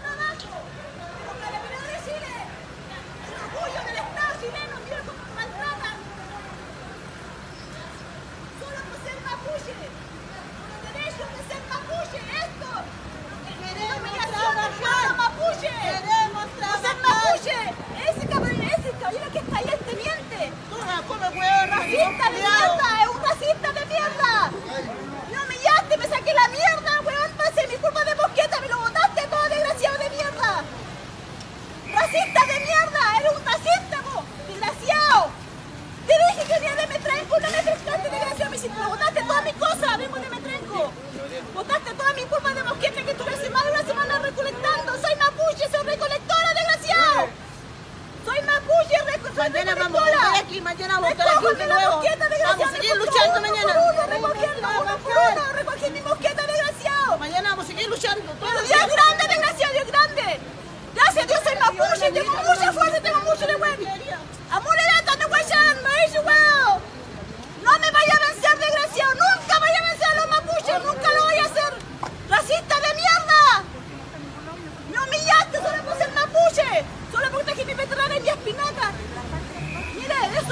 ¡Racista de mierda! ¡Es un racista de mierda! ¡No me humillaste! ¡Me saqué la mierda, weón! ¡Pasé mi culpa de mosqueta! ¡Me lo botaste todo, desgraciado de mierda! ¡Racista de mierda! ¡Eres un racista, vos! ¡Desgraciado! Te dije que venía de Metrenco, no me pescaste, desgraciado. Me botaste todas mis cosas, vengo de Metrenco. Botaste toda mi culpa de mosqueta que estuve hace más de una semana recolectando. Soy mapuche, soy recolectora, desgraciado. Soy mapuche, mañana vamos a volver aquí, mañana vamos a estar aquí de nuevo. Vamos a seguir luchando mañana. Recogí mi mosqueta, desgraciado. Mañana vamos a seguir luchando. Pero Dios es grande, desgraciado, Dios es grande. Gracias a Dios soy mapuche, tengo mucha fuerza, tengo mucho de huevo. Amoreleta, no guayan, maíz, huevo. No me vaya a vencer, desgraciado. Nunca vaya a vencer a los mapuches, nunca lo voy a hacer. ¡Racista de mierda! Me humillaste solo por ser mapuche. Solo porque traje mi veterana y mi espinaca. Miren, eso.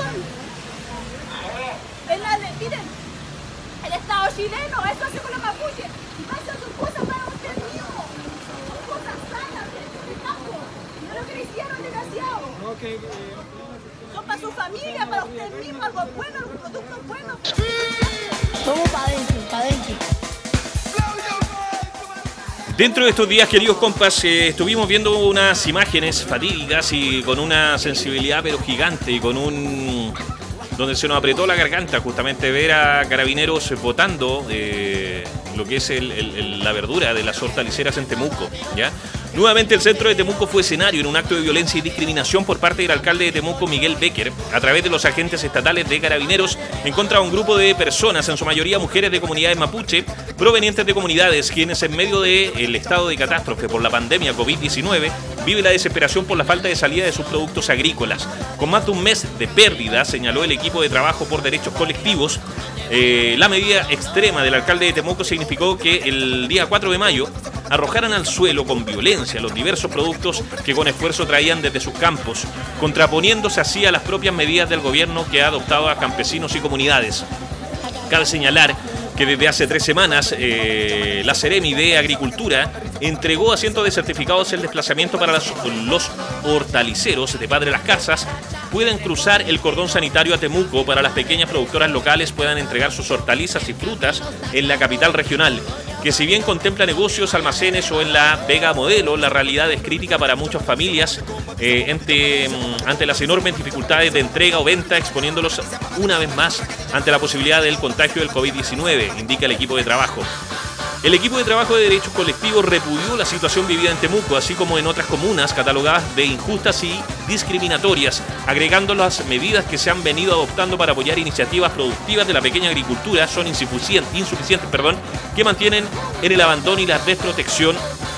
Miren, el Estado chileno, eso hace con los mapuches. Y pasan sus cosas para usted mismo. Son cosas sanas, de campo. No lo que le hicieron, desgraciado. Son para su familia, para usted mismo, algo bueno, algún producto bueno. Vamos para adentro, para adentro. Dentro de estos días, queridos compas, estuvimos viendo unas imágenes fatídicas y con una sensibilidad pero gigante y con un... donde se nos apretó la garganta justamente ver a carabineros botando lo que es la verdura de las hortaliceras en Temuco, ¿ya? Nuevamente el centro de Temuco fue escenario en un acto de violencia y discriminación por parte del alcalde de Temuco, Miguel Becker, a través de los agentes estatales de carabineros en contra de un grupo de personas, en su mayoría mujeres de comunidades mapuche, provenientes de comunidades quienes en medio del estado de catástrofe por la pandemia COVID-19 vive la desesperación por la falta de salida de sus productos agrícolas. Con más de un mes de pérdida, señaló el equipo de trabajo por derechos colectivos, la medida extrema del alcalde de Temuco significó que el día 4 de mayo arrojaran al suelo con violencia los diversos productos que con esfuerzo traían desde sus campos, contraponiéndose así a las propias medidas del gobierno que ha adoptado a campesinos y comunidades. Cabe señalar que desde hace 3 semanas la Seremi de Agricultura entregó a cientos de certificados el desplazamiento para los hortaliceros de Padre Las Casas puedan cruzar el cordón sanitario a Temuco para las pequeñas productoras locales puedan entregar sus hortalizas y frutas en la capital regional, que si bien contempla negocios, almacenes o en la Vega Modelo, la realidad es crítica para muchas familias ante las enormes dificultades de entrega o venta, exponiéndolos una vez más ante la posibilidad del contagio del COVID-19, indica el equipo de trabajo. El equipo de trabajo de derechos colectivos repudió la situación vivida en Temuco, así como en otras comunas catalogadas de injustas y discriminatorias, agregando las medidas que se han venido adoptando para apoyar iniciativas productivas de la pequeña agricultura son insuficientes, que mantienen en el abandono y la desprotección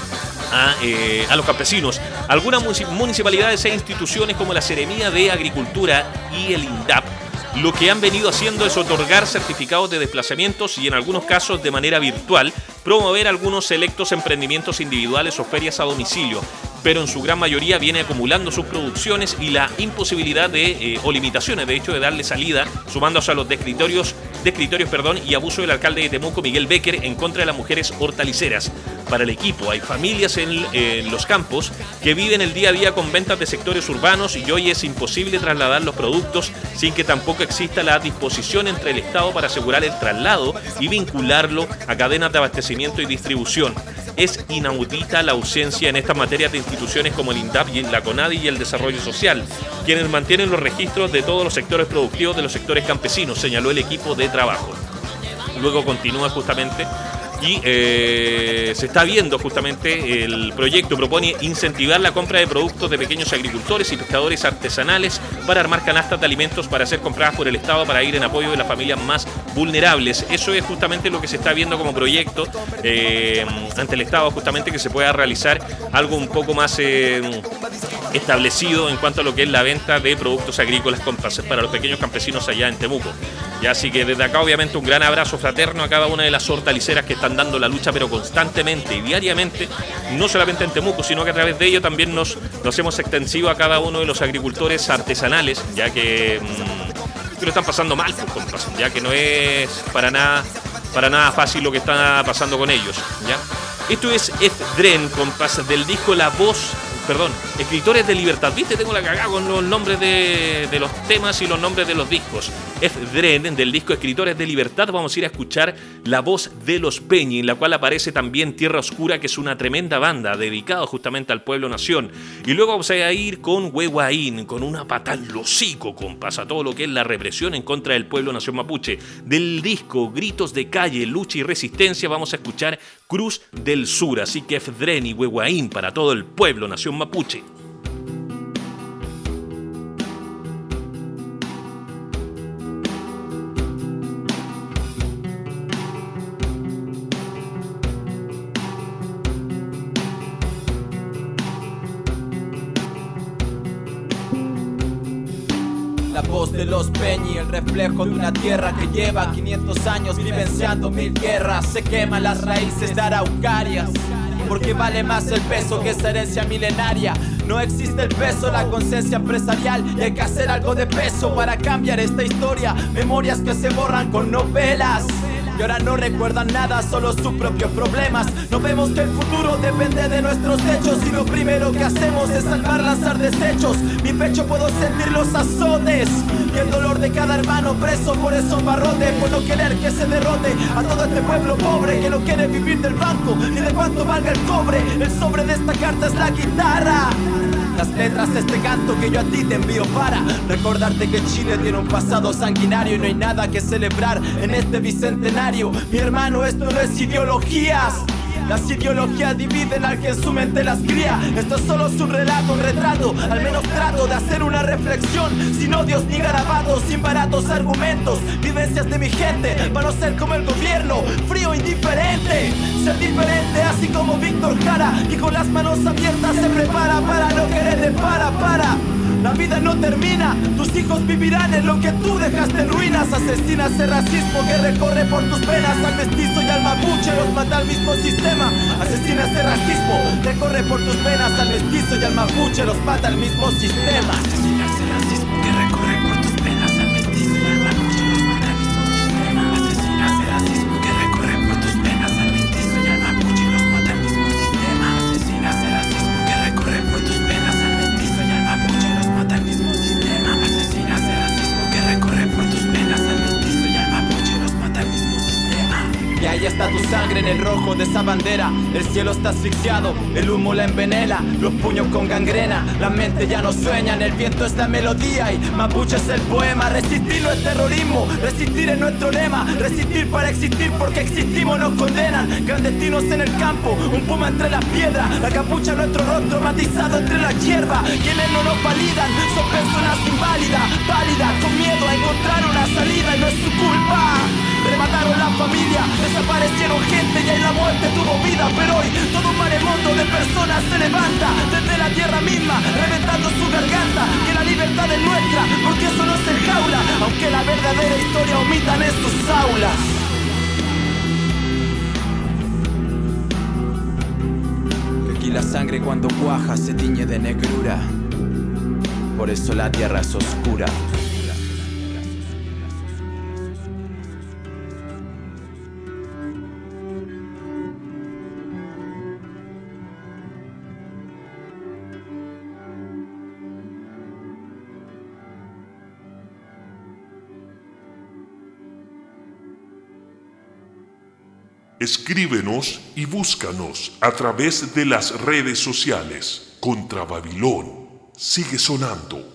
a los campesinos. Algunas municipalidades e instituciones como la Seremía de Agricultura y el INDAP lo que han venido haciendo es otorgar certificados de desplazamientos y en algunos casos de manera virtual promover algunos selectos emprendimientos individuales o ferias a domicilio, pero en su gran mayoría viene acumulando sus producciones y la imposibilidad o limitaciones de hecho de darle salida, sumándose a los descritorios y abuso del alcalde de Temuco, Miguel Becker, en contra de las mujeres hortaliceras. para el equipo. Hay familias en los campos que viven el día a día con ventas de sectores urbanos y hoy es imposible trasladar los productos sin que tampoco exista la disposición entre el Estado para asegurar el traslado y vincularlo a cadenas de abastecimiento y distribución. Es inaudita la ausencia en estas materias de instituciones como el INDAP y la CONADI y el Desarrollo Social, quienes mantienen los registros de todos los sectores productivos de los sectores campesinos, señaló el equipo de trabajo. Luego continúa justamente y se está viendo justamente el proyecto propone incentivar la compra de productos de pequeños agricultores y pescadores artesanales para armar canastas de alimentos para ser compradas por el Estado para ir en apoyo de las familias más vulnerables. Eso es justamente lo que se está viendo como proyecto ante el Estado, justamente que se pueda realizar algo un poco más establecido en cuanto a lo que es la venta de productos agrícolas para los pequeños campesinos allá en Temuco. Y así que desde acá obviamente un gran abrazo fraterno a cada una de las hortaliceras que están dando la lucha, pero constantemente y diariamente, no solamente en Temuco, sino que a través de ello también nos hacemos extensivo a cada uno de los agricultores artesanales, ya que lo están pasando mal, pues, compas, ya que no es para nada fácil lo que está pasando con ellos, ¿ya? Esto es Efdren, compas, del disco Escritores de Libertad. Viste, tengo la cagada con los nombres de los temas y los nombres de los discos. Efdren, del disco Escritores de Libertad, vamos a ir a escuchar La Voz de los Peñi, en la cual aparece también Tierra Oscura, que es una tremenda banda dedicada justamente al pueblo nación. Y luego vamos a ir con Huehuaín, con una pata al hocico, compas, a todo lo que es la represión en contra del pueblo nación mapuche. Del disco Gritos de Calle, Lucha y Resistencia, vamos a escuchar Cruz del Sur. Así que Efdren y Huehuaín para todo el pueblo nación mapuche. La voz de los Peñi, el reflejo de una tierra que lleva 500 años vivenciando 1000 guerras. Se queman las raíces de araucarias, porque vale más el peso que esa herencia milenaria. No existe el peso, la conciencia empresarial, y hay que hacer algo de peso para cambiar esta historia. Memorias que se borran con novelas y ahora no recuerdan nada, solo sus propios problemas. No vemos que el futuro depende de nuestros hechos y lo primero que hacemos es salvar, lanzar desechos. Mi pecho puedo sentir los azotes y el dolor de cada hermano preso por esos barrotes, por no querer que se derrote a todo este pueblo pobre que no quiere vivir del banco ni de cuánto valga el cobre. El sobre de esta carta es la guitarra, las letras de este canto que yo a ti te envío para recordarte que Chile tiene un pasado sanguinario y no hay nada que celebrar en este bicentenario. Mi hermano, esto no es ideologías. Las ideologías dividen al que en su mente las cría. Esto es solo un relato, un retrato. Al menos trato de hacer una reflexión, sin odios ni garabatos, sin baratos argumentos. Vivencias de mi gente, para no ser como el gobierno, frío, indiferente. Ser diferente, así como Víctor Jara, y con las manos abiertas se prepara para lo que heredé para. La vida no termina, tus hijos vivirán en lo que tú dejaste en ruinas. Asesinas el racismo que recorre por tus venas. Al mestizo y al mapuche los mata el mismo sistema. Asesinas el racismo, recorre por tus venas. Al mestizo y al mapuche los mata el mismo sistema. Asesinas el racismo que recorre por tus venas. Al mestizo y al mapuche los mata el mismo sistema. Asesinas el racismo que recorre por tus venas. Al mestizo y al mapuche los mata el mismo sistema. Asesinas el racismo que recorre por tus venas. Al mestizo y al mapuche los mata el mismo sistema. Asesinas el racismo que recorre por tus venas. Al mestizo y al mapuche los mata el mismo sistema. Y ahí está tu sangre en el rojo de esa bandera. El cielo está asfixiado, el humo la envenena, los puños con gangrena, la mente ya no sueña, el viento es la melodía y mapuche es el poema. Resistir no es terrorismo, resistir es nuestro lema. Resistir para existir porque existimos nos condenan. Clandestinos en el campo, un puma entre las piedras, la capucha en nuestro rostro matizado entre la hierba. Quienes no nos validan son personas inválidas, válidas, con miedo a encontrar una salida y no es su culpa. Remataron la familia, desaparecieron gente y ahí la muerte tuvo vida. Pero hoy todo un maremoto de personas se levanta desde la tierra misma, reventando su garganta. Que la libertad es nuestra, porque eso no se enjaula, aunque la verdadera historia omitan en sus aulas. Que aquí la sangre cuando cuaja se tiñe de negrura, por eso la tierra es oscura. Escríbenos y búscanos a través de las redes sociales. Contra Babilón sigue sonando.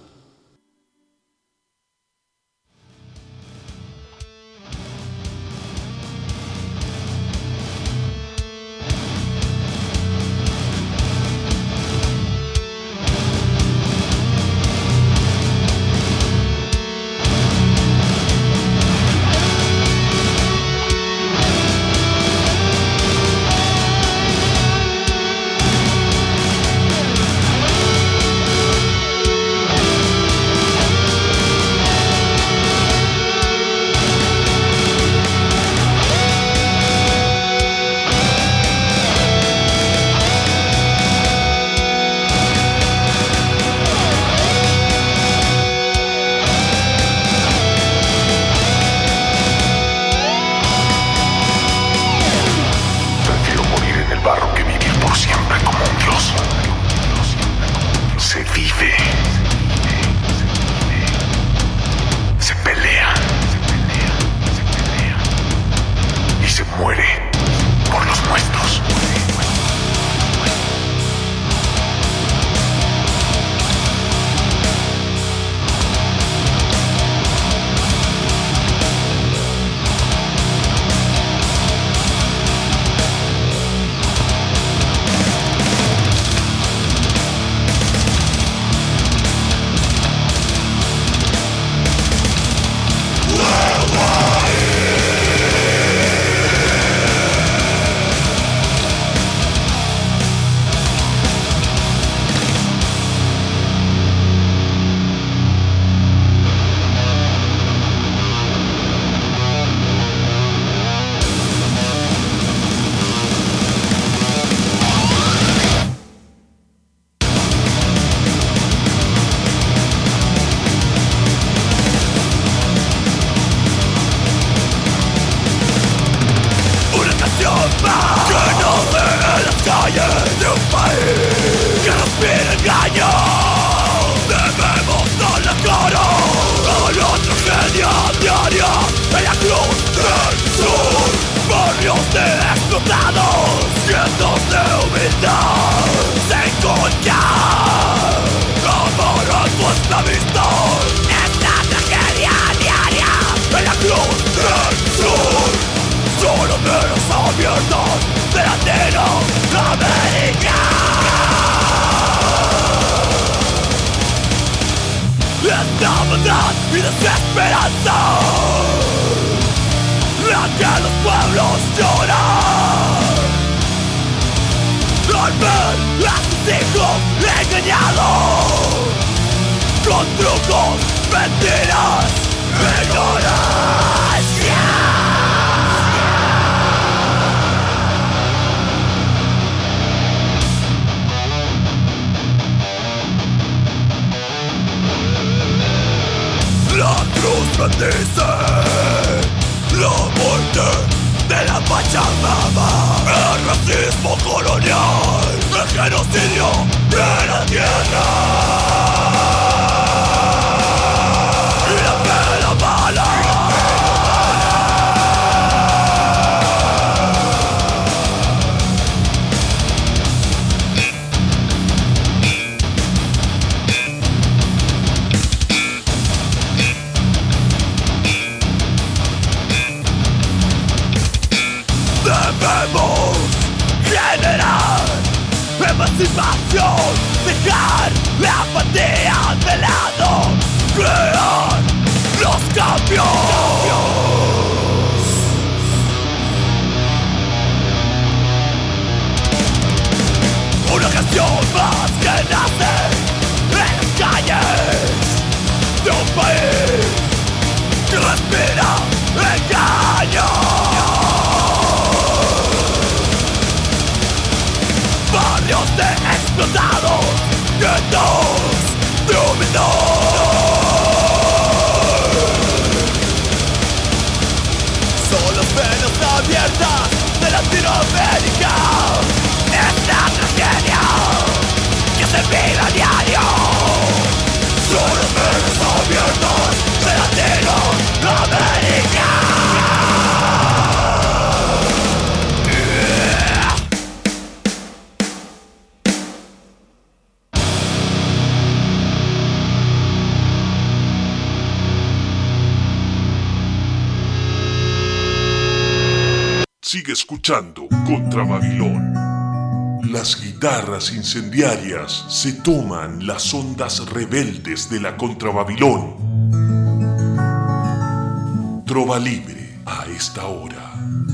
Sigue escuchando Contra Babilón. Las guitarras incendiarias se toman las ondas rebeldes de la Contra Babilón. Trova libre a esta hora.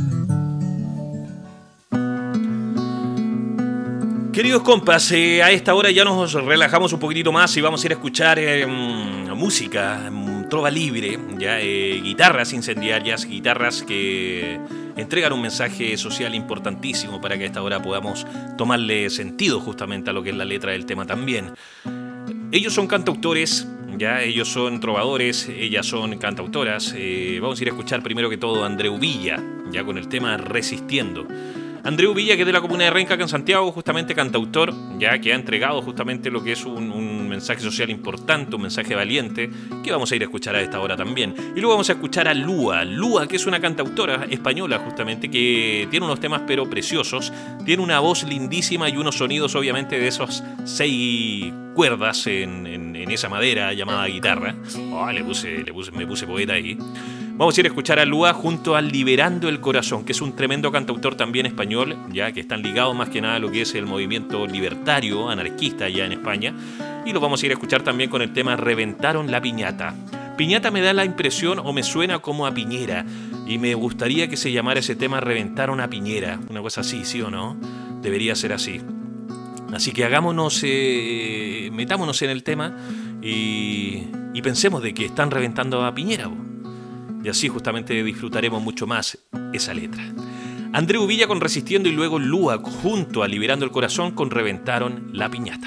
Queridos compas, a esta hora ya nos relajamos un poquitito más y vamos a ir a escuchar música, trova libre, ya guitarras incendiarias, guitarras que entregan un mensaje social importantísimo para que a esta hora podamos tomarle sentido justamente a lo que es la letra del tema también. Ellos son cantautores, ya ellos son trovadores, ellas son cantautoras. Vamos a ir a escuchar primero que todo a Andreu Villa, ya con el tema Resistiendo. Andreu Villa, que es de la comuna de Renca, acá en Santiago, justamente cantautor, ya que ha entregado justamente lo que es un mensaje social importante, un mensaje valiente, que vamos a ir a escuchar a esta hora también. Y luego vamos a escuchar a Lua, que es una cantautora española justamente, que tiene unos temas pero preciosos, tiene una voz lindísima y unos sonidos obviamente de esos 6 cuerdas en esa madera llamada guitarra. Me puse poeta ahí. Vamos a ir a escuchar a Lua junto a Liberando el Corazón, que es un tremendo cantautor también español, ya que están ligados más que nada a lo que es el movimiento libertario, anarquista ya en España. Y lo vamos a ir a escuchar también con el tema Reventaron la Piñata. Piñata me da la impresión o me suena como a piñera, y me gustaría que se llamara ese tema Reventaron a Piñera, una cosa así, ¿sí o no? Debería ser así. Así que metámonos en el tema y pensemos de que están reventando a Piñera, y así justamente disfrutaremos mucho más esa letra. Andreu Villa con Resistiendo y luego Lua junto a Liberando el Corazón con Reventaron la Piñata.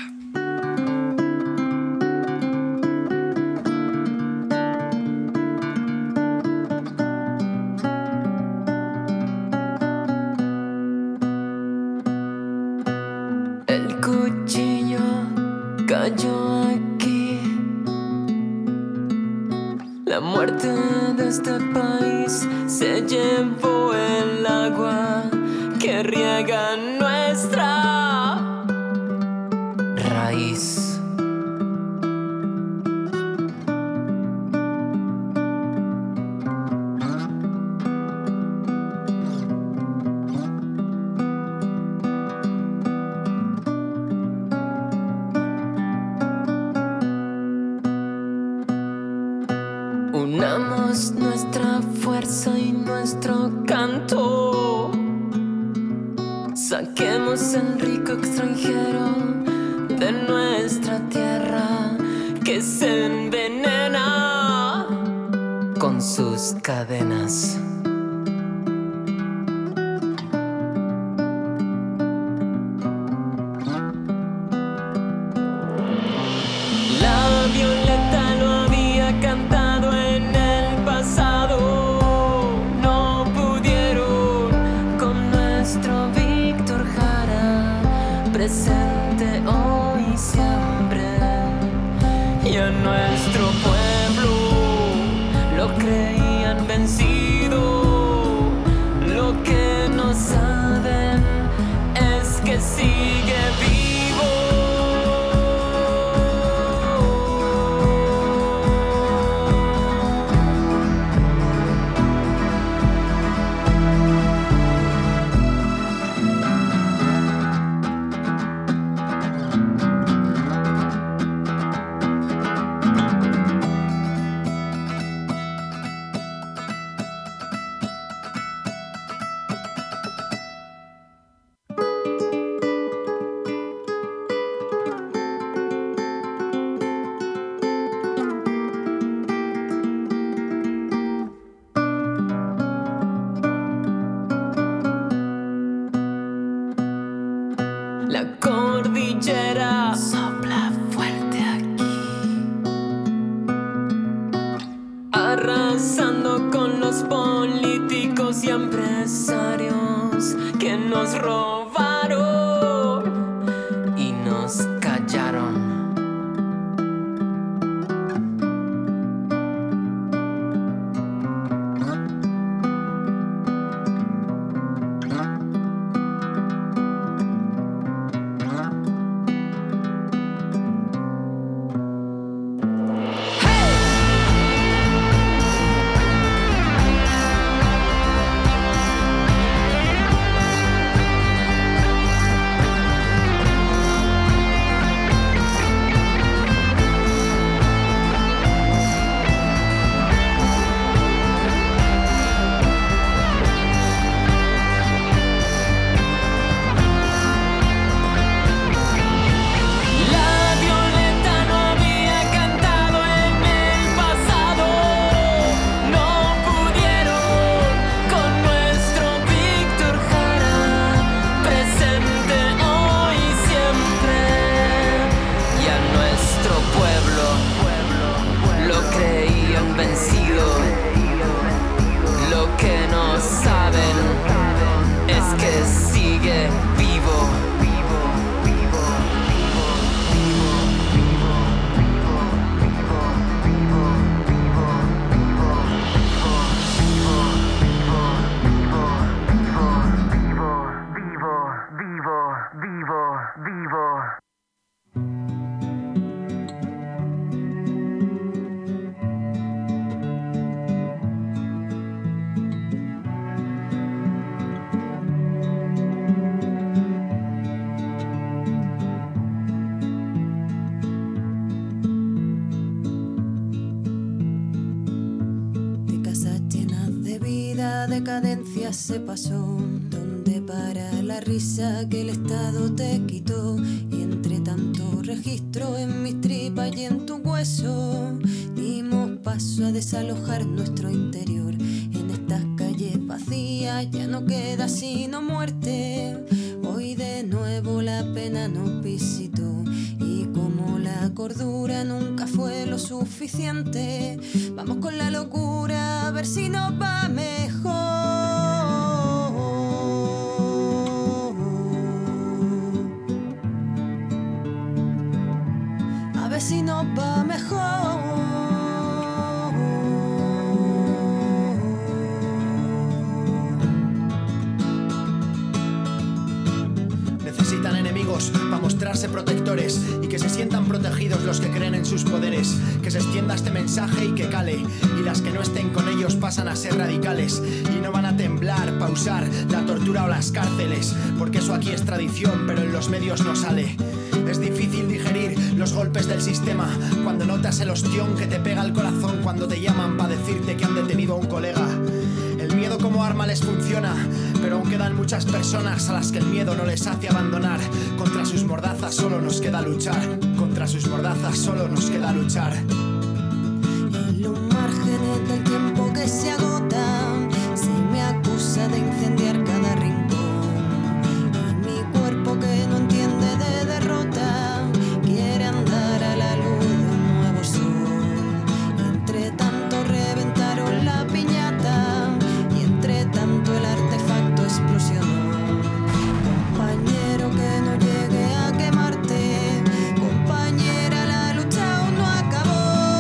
El cuchillo cayó aquí. La muerte de este país se llevó el agua que riega nuestra raíz. Unamos nuestra fuerza y nuestro canto. Saquemos el rico extranjero de nuestra tierra que se envenena con sus cadenas. La violeta lo había cantado en el pasado. No pudieron con nuestro Víctor Jara, presente hoy y siempre. Y a nuestro pueblo lo creían vencido. Lo que no saben es que sigue vivo. que sigue vivo. Decadencia se pasó, donde para la risa que el Estado te quitó, y entre tanto registro en mis tripas y en tu hueso, dimos paso a desalojar nuestro interior. En estas calles vacías ya no queda sino muerte. Hoy de nuevo la pena nos visitó, y como la cordura nunca fue lo suficiente, vamos con la locura a ver si nos va mejor. A ver si nos va mejor. Necesitan enemigos para mostrarse protectores y que se sientan protegidos los que creen en sus poderes. Que se extienda este mensaje y que cale, y las que no estén con ellos pasan a ser radicales y no van a temblar pa' usar la tortura o las cárceles, porque eso aquí es tradición pero en los medios no sale. Es difícil digerir los golpes del sistema cuando notas el ostión que te pega al corazón cuando te llaman pa' decirte que han detenido a un colega. El miedo como arma les funciona, pero aún quedan muchas personas a las que el miedo no les hace abandonar. Contra sus mordazas solo nos queda luchar. Contra sus mordazas solo nos queda luchar. En los márgenes del tiempo que se agota, se me acusa de incendiar cada rincón. Y mi cuerpo que no entiende de derrota quiere andar a la luz de un nuevo sol. Entre tanto reventaron la piñata, entre tanto el artefacto explosionó. Compañero, que no llegue a quemarte. Compañera, la lucha aún no acabó.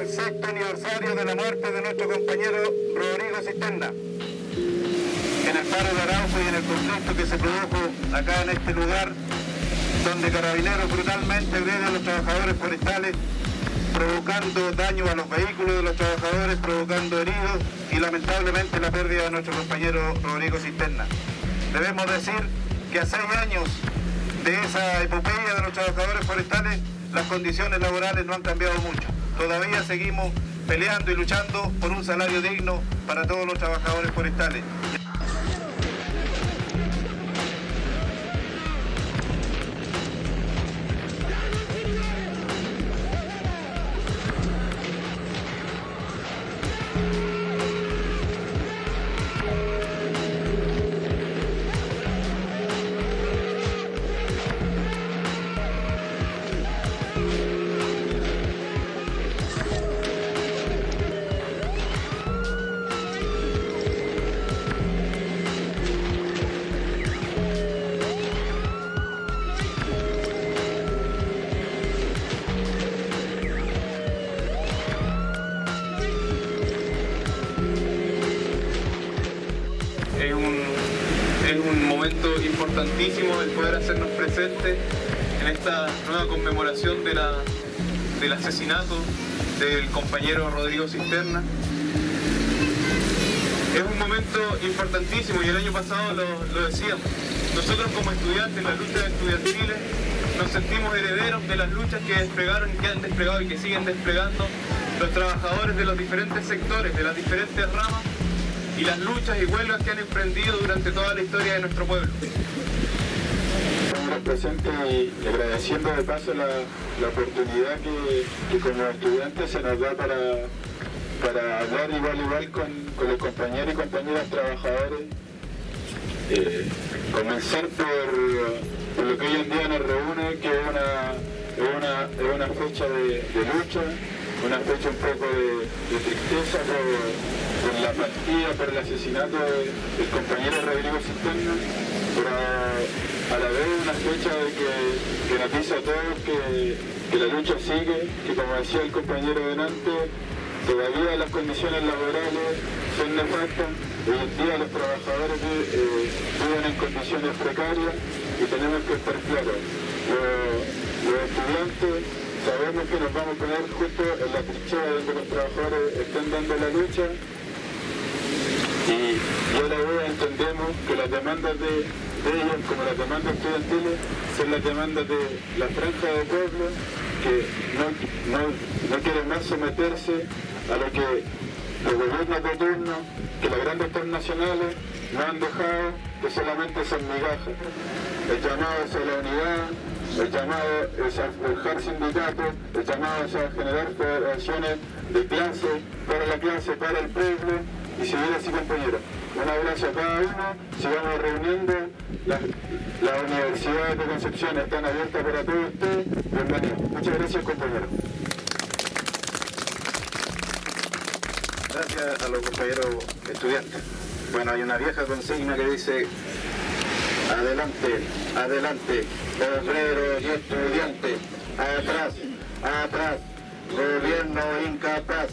el 6º aniversario de la muerte de nuestro compañero Rodrigo Cisterna. En el paro de Arauco y en el conflicto que se produjo acá en este lugar, donde Carabineros brutalmente agrede a los trabajadores forestales, provocando daño a los vehículos de los trabajadores, provocando heridos y lamentablemente la pérdida de nuestro compañero Rodrigo Cisterna. Debemos decir que a 6 años de esa epopeya de los trabajadores forestales, las condiciones laborales no han cambiado mucho. Todavía seguimos peleando y luchando por un salario digno para todos los trabajadores forestales. Importantísimo el poder hacernos presentes en esta nueva conmemoración del asesinato del compañero Rodrigo Cisterna. Es un momento importantísimo y el año pasado lo decíamos. Nosotros como estudiantes, en las luchas estudiantiles, nos sentimos herederos de las luchas que desplegaron y que han desplegado y que siguen desplegando los trabajadores de los diferentes sectores, de las diferentes ramas, y las luchas y huelgas que han emprendido durante toda la historia de nuestro pueblo. Estamos presentes y agradeciendo de paso la oportunidad que como estudiantes se nos da para hablar igual con los compañeros y compañeras trabajadores. Comenzar por lo que hoy en día nos reúne, que es una fecha de lucha, una fecha un poco de tristeza por la partida, por el asesinato del compañero Rodrigo Cisterna, pero a la vez una fecha de que nos dice a todos que la lucha sigue, que como decía el compañero delante, todavía las condiciones laborales son nefastas. Hoy en día los trabajadores viven en condiciones precarias y tenemos que estar claros. Los estudiantes sabemos que nos vamos a poner justo en la trinchera donde los trabajadores están dando la lucha, y ahora entendemos que las demandas de ellos, como las demandas estudiantiles, son las demandas de la franja de pueblo que no quieren más someterse a lo que los gobiernos de turno, que las grandes transnacionales no han dejado, que solamente son migajas. El llamado es a la unidad, el llamado es a forjar sindicatos, el llamado es a generar federaciones de clase, para la clase, para el pueblo, y seguir así, compañeros. Un abrazo a cada uno, sigamos reuniendo, las universidades de Concepción están abiertas para todos ustedes, bienvenidos. Muchas gracias, compañeros. Gracias a los compañeros estudiantes. Bueno, hay una vieja consigna que dice: adelante, adelante, obreros y estudiantes, atrás, atrás, gobierno incapaz.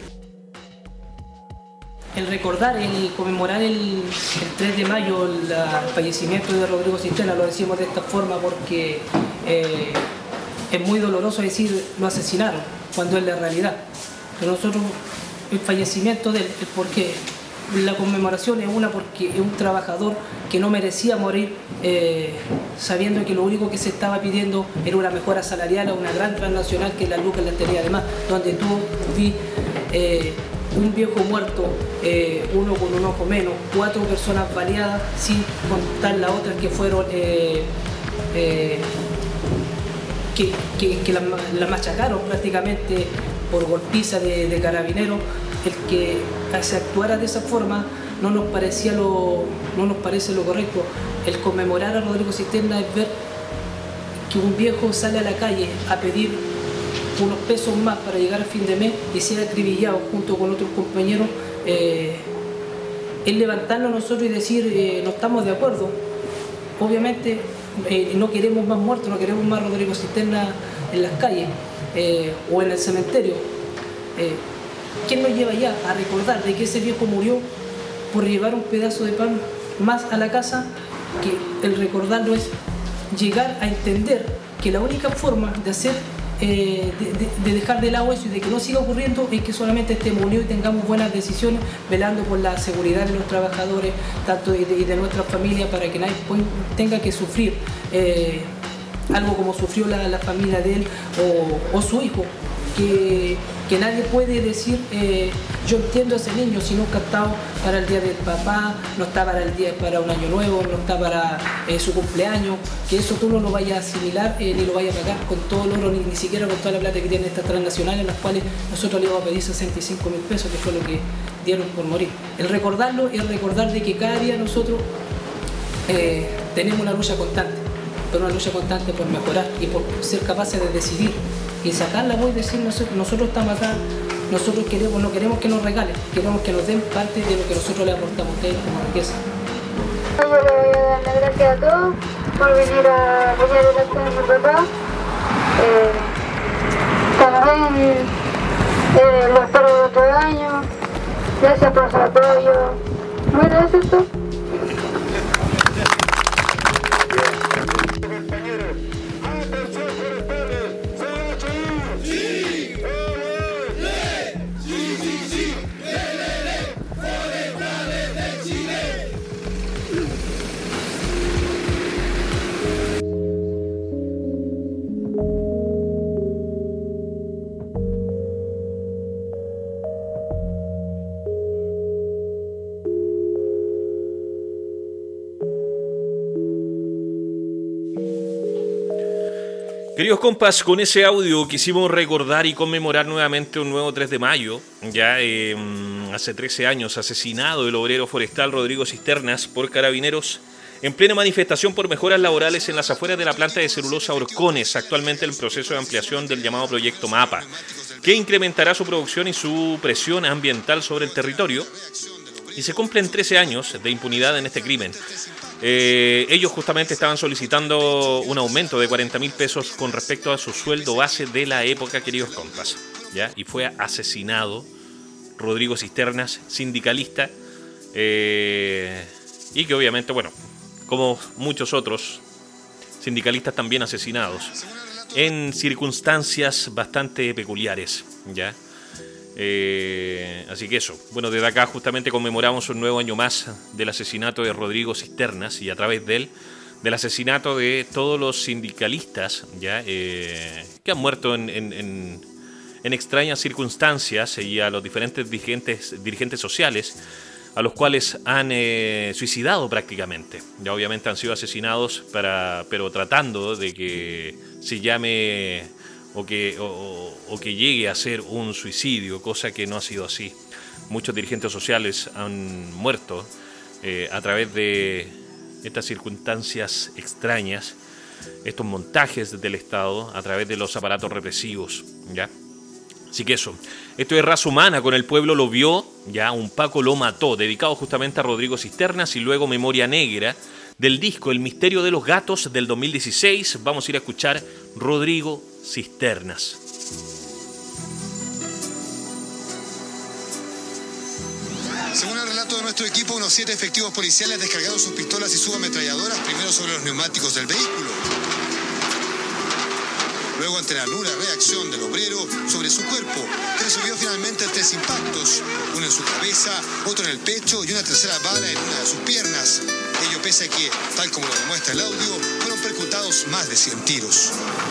El recordar, el conmemorar el 3 de mayo el fallecimiento de Rodrigo Cisterna, lo decimos de esta forma porque es muy doloroso decir lo asesinaron, cuando es la realidad. Pero nosotros, el fallecimiento de él, porque la conmemoración es una porque es un trabajador que no merecía morir, sabiendo que lo único que se estaba pidiendo era una mejora salarial a una gran transnacional que la Lucas la tenía, además, donde tú vi un viejo muerto, uno con un ojo menos, 4 personas baleadas, sin contar las otras que fueron que la machacaron prácticamente por golpiza de carabineros. El que se actuara de esa forma no nos parece lo correcto. El conmemorar a Rodrigo Cisterna es ver que un viejo sale a la calle a pedir unos pesos más para llegar a fin de mes y ser acribillado junto con otros compañeros. Es levantarnos nosotros y decir no estamos de acuerdo. Obviamente no queremos más muertos, no queremos más Rodrigo Cisterna en las calles o en el cementerio. ¿quién nos lleva ya a recordar de que ese viejo murió por llevar un pedazo de pan más a la casa? Que el recordarlo es llegar a entender que la única forma de hacer de dejar de lado eso y de que no siga ocurriendo es que solamente estemos unidos y tengamos buenas decisiones, velando por la seguridad de los trabajadores, tanto y de nuestras familias, para que nadie tenga que sufrir algo como sufrió la familia de él o su hijo, que nadie puede decir yo entiendo a ese niño si no está captado para el día del papá, no está para un año nuevo, no está para su cumpleaños, que eso tú no lo vayas a asimilar ni lo vayas a pagar con todo el oro, ni siquiera con toda la plata que tienen estas transnacionales, las cuales nosotros le íbamos a pedir 65.000 pesos, que fue lo que dieron por morir. El recordarlo es recordar de que cada día nosotros tenemos una lucha constante, pero una lucha constante por mejorar y por ser capaces de decidir y sacar la voz y decir nosotros estamos acá, nosotros no queremos que nos regalen, queremos que nos den parte de lo que nosotros le aportamos a ustedes como riqueza. Yo le voy a dar las gracias a todos por venir a apoyar el acto de mi papá. También lo espero otro año. Gracias por su apoyo. Bueno, eso es todo. Queridos compas, con ese audio quisimos recordar y conmemorar nuevamente un nuevo 3 de mayo. Ya hace 13 años asesinado el obrero forestal Rodrigo Cisternas por carabineros en plena manifestación por mejoras laborales en las afueras de la planta de celulosa Horcones, actualmente en proceso de ampliación del llamado proyecto MAPA, que incrementará su producción y su presión ambiental sobre el territorio. Y se cumplen 13 años de impunidad en este crimen. Ellos justamente estaban solicitando un aumento de 40.000 pesos con respecto a su sueldo base de la época, queridos compas, ¿ya? Y fue asesinado Rodrigo Cisternas, sindicalista, y que obviamente, bueno, como muchos otros sindicalistas también asesinados en circunstancias bastante peculiares, ¿ya? Así que eso, bueno, desde acá justamente conmemoramos un nuevo año más del asesinato de Rodrigo Cisternas y a través de él, del asesinato de todos los sindicalistas, ¿ya? Que han muerto en extrañas circunstancias, y a los diferentes dirigentes sociales a los cuales han suicidado prácticamente. Ya obviamente han sido asesinados pero tratando de que se llame o que llegue a ser un suicidio, cosa que no ha sido así. Muchos dirigentes sociales han muerto a través de estas circunstancias extrañas, estos montajes del Estado a través de los aparatos represivos, ¿ya? Así que eso, esto es Raza Humana, con El Pueblo Lo Vio, ya Un Paco Lo Mató, dedicado justamente a Rodrigo Cisternas, y luego Memoria Negra, del disco El Misterio de los Gatos del 2016, vamos a ir a escuchar Rodrigo Cisternas. Según el relato de nuestro equipo, unos 7 efectivos policiales descargaron sus pistolas y subametralladoras primero sobre los neumáticos del vehículo. Luego, ante la nula reacción del obrero sobre su cuerpo, que recibió finalmente 3 impactos, uno en su cabeza, otro en el pecho y una tercera bala en una de sus piernas. Ello pese a que, tal como lo demuestra el audio, fueron percutados más de 100 tiros.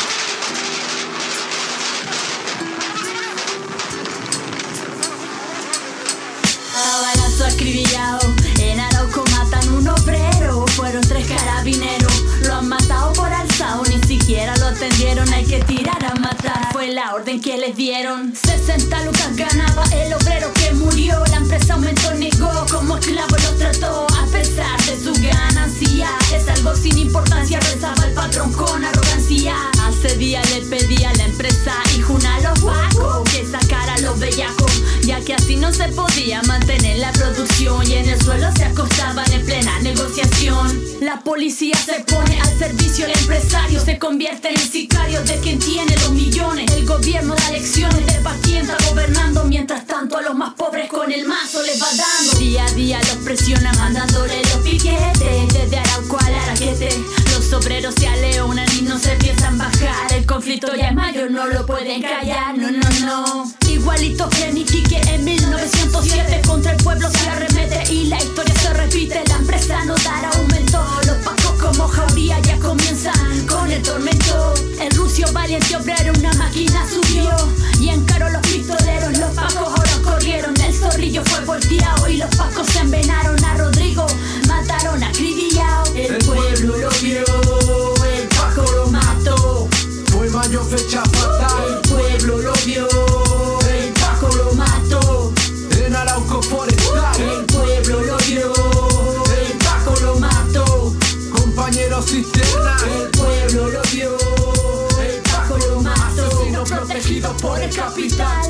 A balazo acribillado, en Arauco matan un obrero. Fueron 3 carabineros, lo han matado por alzado. Ni siquiera lo atendieron, hay que tirar a matar. Fue la orden que les dieron. 60 lucas ganaba el obrero que murió. La empresa aumentó, negó, como esclavo los trató. A pesar de su ganancia, es algo sin importancia. Rezaba el patrón con arrogancia. Hace días le pedía a la empresa y juna a los pacos que sacara a los bellacos, ya que así no se podía podía mantener la producción y en el suelo se acostaban en plena negociación. La policía se pone al servicio del empresario, se convierte en el sicario de quien tiene los millones. El gobierno da lecciones de pa' quién está gobernando, mientras tanto a los más pobres con el mazo les va dando. Día a día los presionan mandándole los piquetes, desde Arauco al Araquete. Los obreros se aleonan y no se piensan bajar. El conflicto ya es mayor, no lo pueden callar, no, no, no. Igualito que en Iquique en 1907, contra el pueblo se arremete y la historia se repite. La empresa no dará aumento, los pacos como jauría ya comienzan con el tormento. El rucio valiente obrero una máquina subió y encaró los pistoleros. Los pacos ahora corrieron, el zorrillo fue volteado y los pacos se envenaron a Rodrigo, mataron a acribillao. El pueblo lo vio, el paco lo mató. Fue mayo, fecha fatal. El pueblo lo vio, el paco lo mató. En Arauco Forestal. El pueblo lo vio, el paco lo mató. Compañeros cisterna. El pueblo lo vio, el paco lo mató. Asesino protegido por el capital.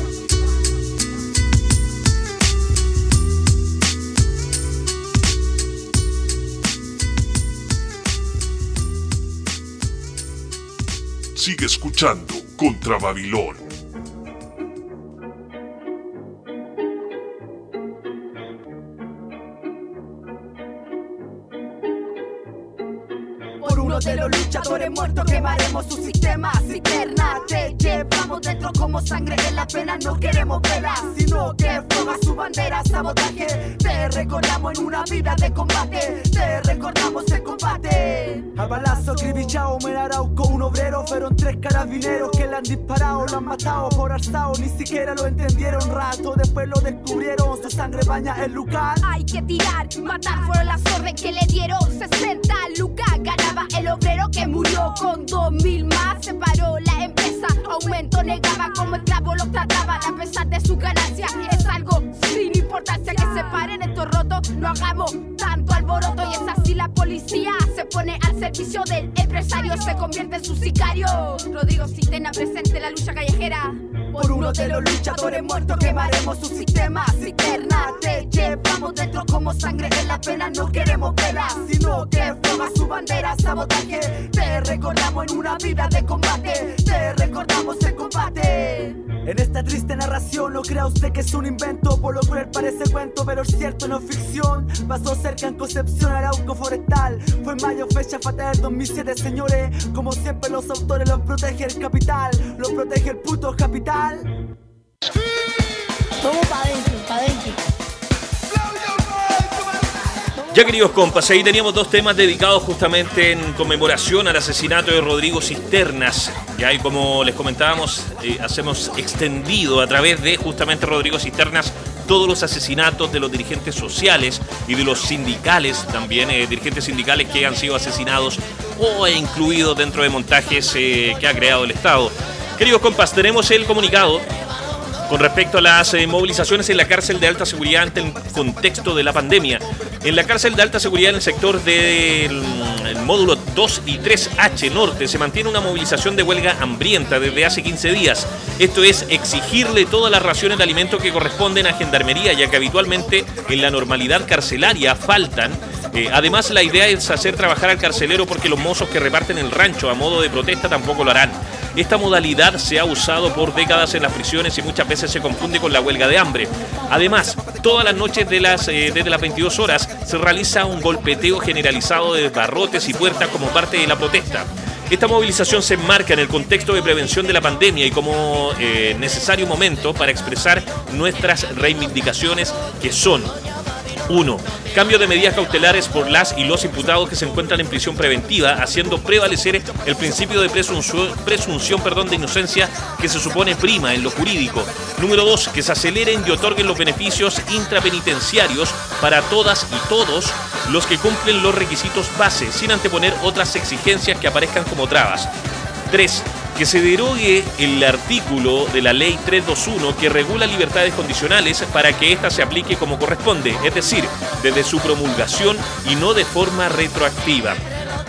Sigue escuchando Contra Babilón. Por uno de los luchadores muertos quemaremos su sistema cisterna. Te llevamos dentro como sangre en la pena. No queremos velas, sino que forma su bandera. Sabotaje, te recordamos en una vida de combate. Te recordamos el combate. A balazo acribillado en Arauco un obrero. Fueron 3 carabineros que le han disparado. Lo han matado por alzado, ni siquiera lo entendieron. Rato después lo descubrieron, su sangre baña el lugar. Hay que tirar, matar fueron las órdenes que le dieron. 60 lucas ganaba el obrero que murió. Con 2000 más se paró la empresa. Aumento negaba, como esclavo los trataban. A pesar de su ganancia es algo sin importancia. Que se paren estos rotos, no hagamos tanto alboroto. Y es así la policía se pone al servicio del empresario, se convierte en su sicario. Rodrigo Cisterna presente en la lucha callejera. Por uno de los luchadores muertos quemaremos su sistema cisterna. Te llevamos dentro como sangre en la pena. No queremos velas, sino que forma su bandera. Sabotaje, te recordamos en una vida de combate. Te recordamos el combate. En esta triste narración no crea usted que es un invento. Por lo cruel parece cuento, pero es cierto, no es ficción. Pasó cerca en Concepción, Arauco Forestal. Fue en mayo, fecha fatal del 2007, señores. Como siempre los autores los protege el capital. Los protege el puto capital. Vamos pa' dentro, pa' dentro. Ya, queridos compas, ahí teníamos 2 temas dedicados justamente en conmemoración al asesinato de Rodrigo Cisternas. Ya, y como les comentábamos, hacemos extendido a través de justamente Rodrigo Cisternas todos los asesinatos de los dirigentes sociales y de los sindicales, también dirigentes sindicales que han sido asesinados o incluidos dentro de montajes que ha creado el Estado. Queridos compas, tenemos el comunicado con respecto a las movilizaciones en la cárcel de alta seguridad ante el contexto de la pandemia. En la cárcel de alta seguridad en el sector del módulo 2 y 3H Norte se mantiene una movilización de huelga hambrienta desde hace 15 días. Esto es exigirle todas las raciones de alimentos que corresponden a Gendarmería, ya que habitualmente en la normalidad carcelaria faltan. Además, la idea es hacer trabajar al carcelero porque los mozos que reparten el rancho a modo de protesta tampoco lo harán. Esta modalidad se ha usado por décadas en las prisiones y muchas veces se confunde con la huelga de hambre. Además, todas las noches desde las 22 horas se realiza un golpeteo generalizado de barrotes y puertas como parte de la protesta. Esta movilización se enmarca en el contexto de prevención de la pandemia y como necesario momento para expresar nuestras reivindicaciones, que son: 1. Cambio de medidas cautelares por las y los imputados que se encuentran en prisión preventiva, haciendo prevalecer el principio de presunción de inocencia que se supone prima en lo jurídico. Número 2. Que se aceleren y otorguen los beneficios intrapenitenciarios para todas y todos los que cumplen los requisitos base, sin anteponer otras exigencias que aparezcan como trabas. 3. Que se derogue el artículo de la Ley 321 que regula libertades condicionales para que ésta se aplique como corresponde, es decir, desde su promulgación y no de forma retroactiva.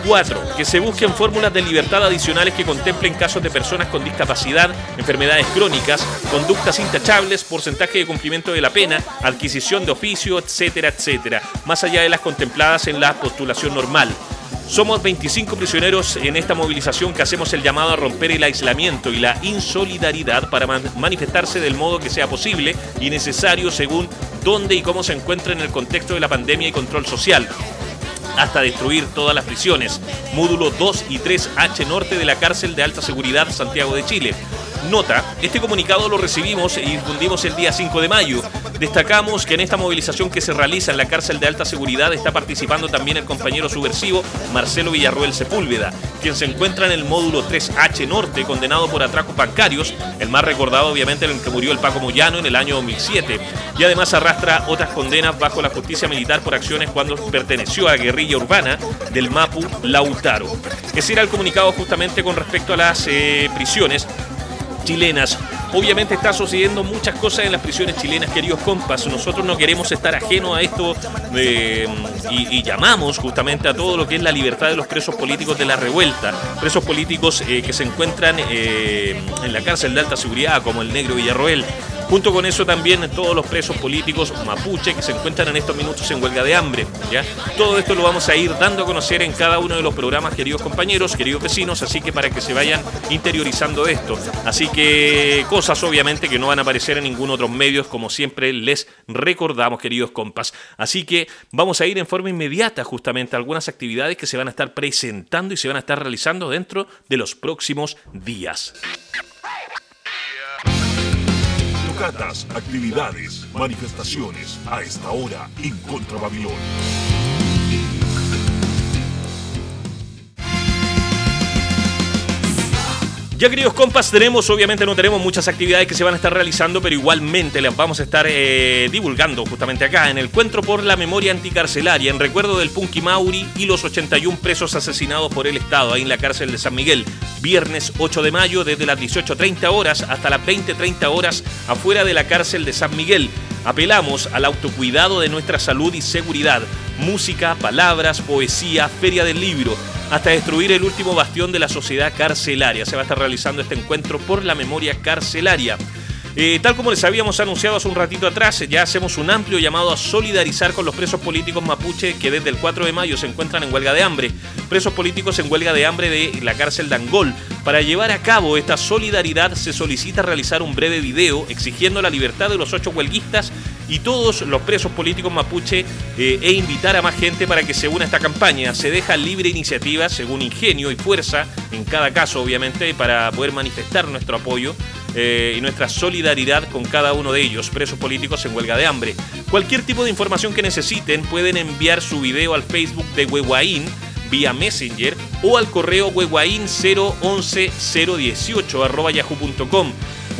4. Que se busquen fórmulas de libertad adicionales que contemplen casos de personas con discapacidad, enfermedades crónicas, conductas intachables, porcentaje de cumplimiento de la pena, adquisición de oficio, etcétera, etcétera, más allá de las contempladas en la postulación normal. Somos 25 prisioneros en esta movilización que hacemos el llamado a romper el aislamiento y la insolidaridad para manifestarse del modo que sea posible y necesario según dónde y cómo se encuentra en el contexto de la pandemia y control social, hasta destruir todas las prisiones. Módulo 2 y 3H Norte de la Cárcel de Alta Seguridad Santiago de Chile. Nota, este comunicado lo recibimos e difundimos el día 5 de mayo. Destacamos que en esta movilización que se realiza en la cárcel de alta seguridad está participando también el compañero subversivo Marcelo Villarroel Sepúlveda, quien se encuentra en el módulo 3H Norte, condenado por atracos bancarios, el más recordado obviamente en el que murió el Paco Moyano en el año 2007, y además arrastra otras condenas bajo la justicia militar por acciones cuando perteneció a la guerrilla urbana del Mapu Lautaro. Ese era el comunicado justamente con respecto a las prisiones chilenas. Obviamente está sucediendo muchas cosas en las prisiones chilenas, queridos compas. Nosotros no queremos estar ajenos a esto y llamamos justamente a todo lo que es la libertad de los presos políticos de la revuelta. Presos políticos que se encuentran en la cárcel de alta seguridad, como el Negro Villarroel. Junto con eso también todos los presos políticos mapuche que se encuentran en estos minutos en huelga de hambre, ¿ya? Todo esto lo vamos a ir dando a conocer en cada uno de los programas, queridos compañeros, queridos vecinos, así que para que se vayan interiorizando esto. Así que cosas obviamente que no van a aparecer en ningún otro medios, como siempre les recordamos, queridos compas. Así que vamos a ir en forma inmediata justamente a algunas actividades que se van a estar presentando y se van a estar realizando dentro de los próximos días. Tocatas, actividades, manifestaciones a esta hora en Contra Babilón. Ya, queridos compas, no tenemos muchas actividades que se van a estar realizando, pero igualmente las vamos a estar divulgando justamente acá en el Encuentro por la Memoria Anticarcelaria, en recuerdo del Punky Mauri y los 81 presos asesinados por el Estado ahí en la cárcel de San Miguel. Viernes 8 de mayo desde las 18:30 horas hasta las 20:30 horas afuera de la cárcel de San Miguel. Apelamos al autocuidado de nuestra salud y seguridad. Música, palabras, poesía, feria del libro, hasta destruir el último bastión de la sociedad carcelaria. Se va a estar realizando este encuentro por la memoria carcelaria. Tal como les habíamos anunciado hace un ratito atrás, ya hacemos un amplio llamado a solidarizar con los presos políticos mapuche que desde el 4 de mayo se encuentran en huelga de hambre. Presos políticos en huelga de hambre de la cárcel de Angol. Para llevar a cabo esta solidaridad se solicita realizar un breve video exigiendo la libertad de los 8 huelguistas y todos los presos políticos mapuche e invitar a más gente para que se una a esta campaña. Se deja libre iniciativa según ingenio y fuerza en cada caso, obviamente, para poder manifestar nuestro apoyo y nuestra solidaridad con cada uno de ellos, presos políticos en huelga de hambre. Cualquier tipo de información que necesiten pueden enviar su video al Facebook de Huehuaín vía Messenger o al correo huehuaín011018@yahoo.com,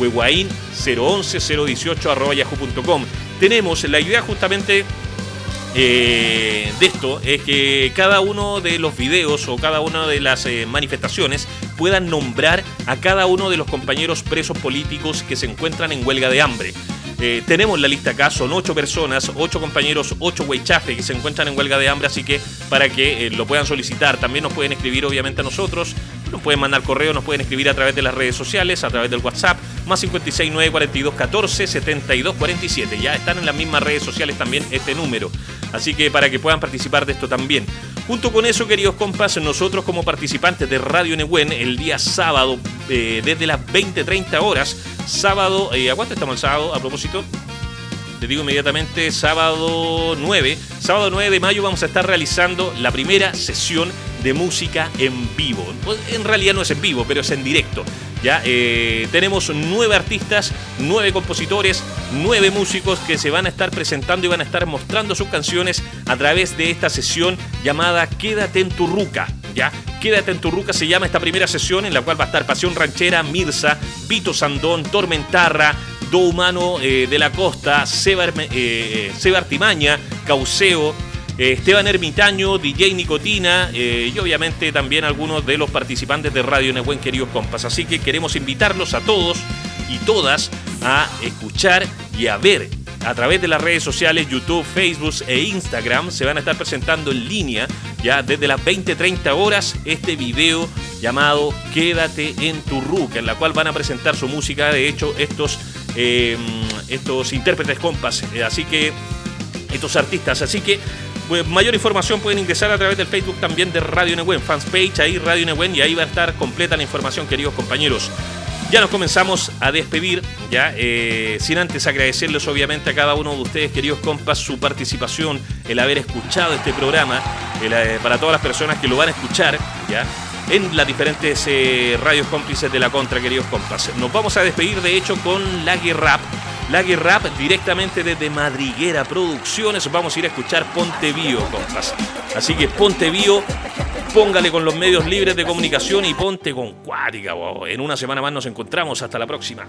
huehuaín011018@yahoo.com. Tenemos la idea justamente de esto es que cada uno de los videos o cada una de las manifestaciones puedan nombrar a cada uno de los compañeros presos políticos que se encuentran en huelga de hambre. Tenemos la lista acá, son 8 personas, 8 compañeros, 8 huaychafe que se encuentran en huelga de hambre, así que para que lo puedan solicitar, también nos pueden escribir obviamente a nosotros, nos pueden mandar correo, nos pueden escribir a través de las redes sociales, a través del WhatsApp, más 569 42 14 72 47. Ya están en las mismas redes sociales también este número, así que para que puedan participar de esto también. Junto con eso, queridos compas, nosotros como participantes de Radio Nehuen, el día sábado, desde las 20:30 horas, sábado, ¿a cuánto estamos el sábado? A propósito, les digo inmediatamente, sábado 9 de mayo vamos a estar realizando la primera sesión de música en vivo. En realidad no es en vivo, pero es en directo. Ya tenemos 9 artistas, 9 compositores, 9 músicos que se van a estar presentando y van a estar mostrando sus canciones a través de esta sesión llamada Quédate en tu Ruca. ¿Ya? Quédate en tu Ruca se llama esta primera sesión, en la cual va a estar Pasión Ranchera, Mirza, Vito Sandón, Tormentarra, Do Humano de la Costa, Seba Artimaña, Cauceo, Esteban Ermitaño, DJ Nicotina y obviamente también algunos de los participantes de Radio Nehuen, queridos compas. Así que queremos invitarlos a todos y todas a escuchar y a ver a través de las redes sociales, YouTube, Facebook e Instagram, se van a estar presentando en línea, ya desde las 20:30 horas, este video llamado Quédate en tu Ruca, en la cual van a presentar su música, de hecho, estos intérpretes compas, así que estos artistas, así que pues, mayor información pueden ingresar a través del Facebook también de Radio Nehuen, fanpage ahí Radio Nehuen, y ahí va a estar completa la información, queridos compañeros. Ya nos comenzamos a despedir, ya sin antes agradecerles obviamente a cada uno de ustedes, queridos compas, su participación, el haber escuchado este programa, para todas las personas que lo van a escuchar, ya en las diferentes radios cómplices de la Contra, queridos compas. Nos vamos a despedir de hecho con Lagui Rap directamente desde Madriguera Producciones. Vamos a ir a escuchar Ponte Bio, compas. Así que Ponte Bio, póngale con los medios libres de comunicación y ponte con Cuática. Wow. En una semana más nos encontramos. Hasta la próxima.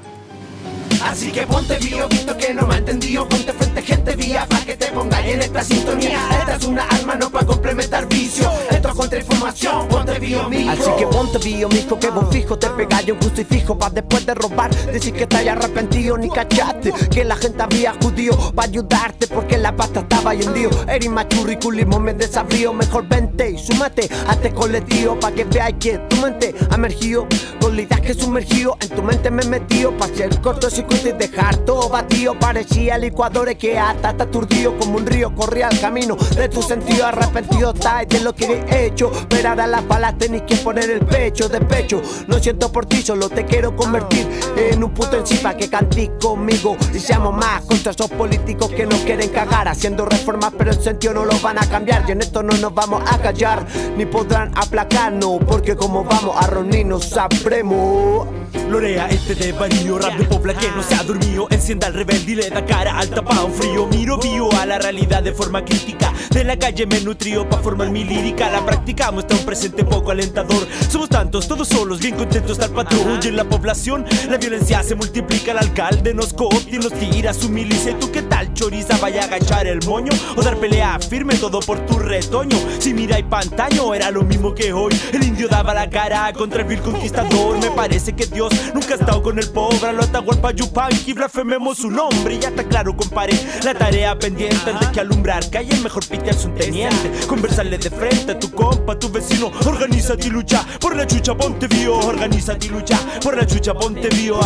Así que ponte bio, visto que no me ha entendido. Ponte frente gente vía, pa' que te pongas en esta sintonía. Esta es una arma, no pa' complementar vicio. Esto es contrainformación, ponte bio, mijo. Así que ponte bio, mijo, que vos fijo te pegáis un crucifijo pa' después de robar decir que estás arrepentido, ni cachaste que la gente había judío pa' ayudarte porque la pasta estaba ahí hundido. Eres más churriculismo, me desafío. Mejor vente y súmate a este colectivo pa' que veáis que tu mente ha emergido con la idea que sumergido en tu mente me he metido pa' ser corto y dejar todo batido. Parecía licuadores que hasta aturdido como un río corría el camino de tu sentido. Arrepentido estás de lo que he hecho, pero ahora las balas tenés que poner el pecho de pecho. No siento por ti, solo te quiero convertir en un puto encima que cantís conmigo y seamos más contra esos políticos que nos quieren cagar haciendo reformas pero el sentido no lo van a cambiar. Y en esto no nos vamos a callar ni podrán aplacarnos, porque como vamos a reunirnos sabremos. Lorea este desvarío, rap de Pobla que no se ha dormido. Encienda al rebelde y le da cara al tapado frío. Miro bio a la realidad de forma crítica. De la calle me nutrío pa' formar mi lírica. La practicamos, está un presente poco alentador. Somos tantos, todos solos, bien contentos al patrón. Y en la población la violencia se multiplica. El alcalde nos copia y nos tira su milicia. ¿Y tú qué tal, choriza? ¿Vaya a agachar el moño o dar pelea firme todo por tu retoño? Si miráis pantaño era lo mismo que hoy. El indio daba la cara contra el vil conquistador. Me parece que Dios nunca ha estado con el pobre. Lo Atahualpa Yupanqui, blasfememos su nombre. Ya está claro, compadre, la tarea pendiente antes que alumbrar calle, mejor pitearse un teniente. Conversarle de frente a tu compa, a tu vecino. Organízate y lucha por la chucha, ponte bio. Organízate y lucha por la chucha, ponte bio.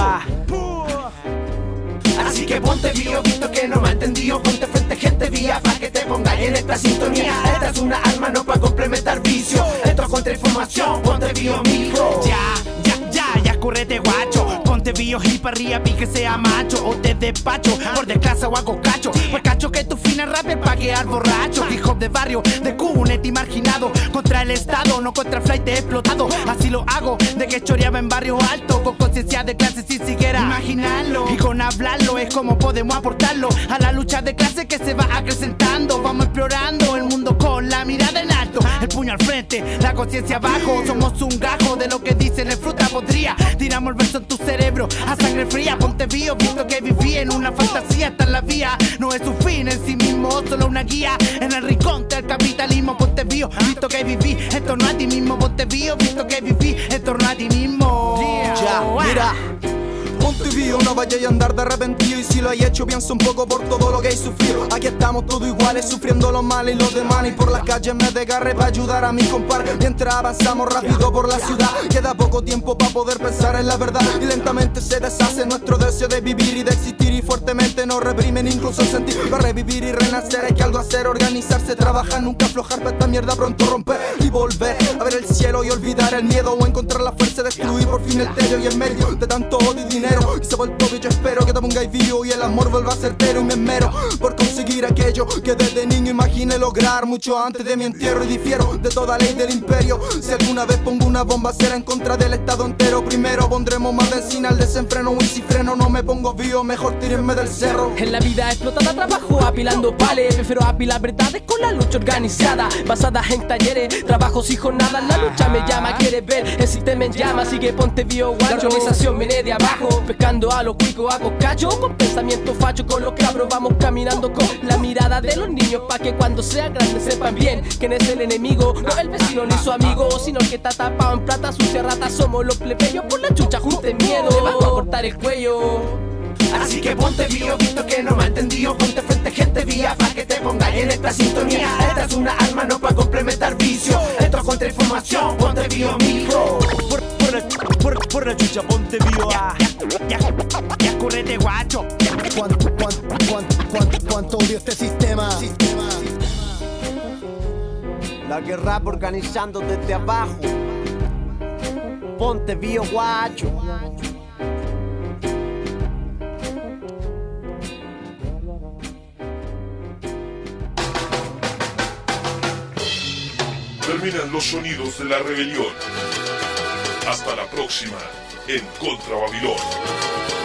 Así que ponte bio, visto que no me ha entendido. Ponte frente gente vía, pa' que te pongas en esta sintonía. Esta es una arma, no pa' complementar vicio. Esto es contrainformación, ponte bio, mijo. Ya, correte guacho. Ponte bio y pa' arriba, pi que sea macho. O te despacho, por desclasa o hago cacho. Pues cacho que tu fina rapper pa' quedar borracho. Hip hop de barrio, de cunete y marginado. Contra el estado, no contra el flight explotado. Así lo hago, de que choreaba en barrio alto. Con conciencia de clase sin siquiera imaginarlo. Y con hablarlo es como podemos aportarlo a la lucha de clase que se va acrecentando. Vamos explorando el mundo con la mirada en alto. El puño al frente, la conciencia abajo. Somos un gajo de lo que dicen el fruta podría. Tiramos el verso en tu cerebro a sangre fría. Ponte bio, visto que viví en una fantasía. Está en la vía, no es un fin en sí mismo, solo una guía en el rincón del capitalismo. Ponte bio, visto que viví en torno a ti mismo. Ponte bio, visto que viví en torno a ti mismo. Ya, mira. Ponte bio, no vayas a andar de arrepentido. Y si lo hay hecho, piensa un poco por todo lo que hay sufrido. Aquí estamos todos iguales, sufriendo los males y los demás. Y por las calles me desgarré para ayudar a mi compadre. Mientras avanzamos rápido por la ciudad, queda poco tiempo para poder pensar en la verdad. Y lentamente se deshace nuestro deseo de vivir y de existir. Y fuertemente nos reprimen incluso el sentir. Para revivir y renacer hay que algo hacer, organizarse, trabajar, nunca aflojar. Para esta mierda pronto romper y volver a ver el cielo y olvidar el miedo. O encontrar la fuerza de destruir por fin el tello y el medio de tanto odio y dinero. Y se vuelto yo espero que te pongáis vivo y el amor vuelva certero. Y me esmero por conseguir aquello que desde niño imaginé lograr mucho antes de mi entierro. Y difiero de toda ley del imperio. Si alguna vez pongo una bomba será en contra del estado entero. Primero pondremos más benzina al desenfreno. Y si freno no me pongo vivo, mejor tírenme del cerro. En la vida explotada trabajo apilando pales. Prefiero apilar verdades con la lucha organizada, basada en talleres, trabajos y jornadas. La lucha me llama, quieres ver, el sistema en llama. Así que ponte bio, guacho. La organización viene de abajo, pescando a los cuicos, hago cacho. Con pensamiento facho, con los cabros vamos caminando con la mirada de los niños, pa' que cuando sea grande sepan bien quién es el enemigo. No el vecino ni su amigo, sino el que está tapado en plata sucia rata. Somos los plebeyos por la chucha, junten miedo. Te vamos a cortar el cuello. Así que ponte bio, visto que no me ha entendido. Ponte frente gente vía para que te pongáis en esta sintonía. Esta es una arma no para complementar vicio. Esto es contrainformación, ponte bio mijo. Por la chucha, ponte bio. Ya correte guacho. ¿Cuánto odio este sistema? La guerra organizando desde abajo. Ponte bio, guacho. Terminan los sonidos de la rebelión. Hasta la próxima en Contra Babilón.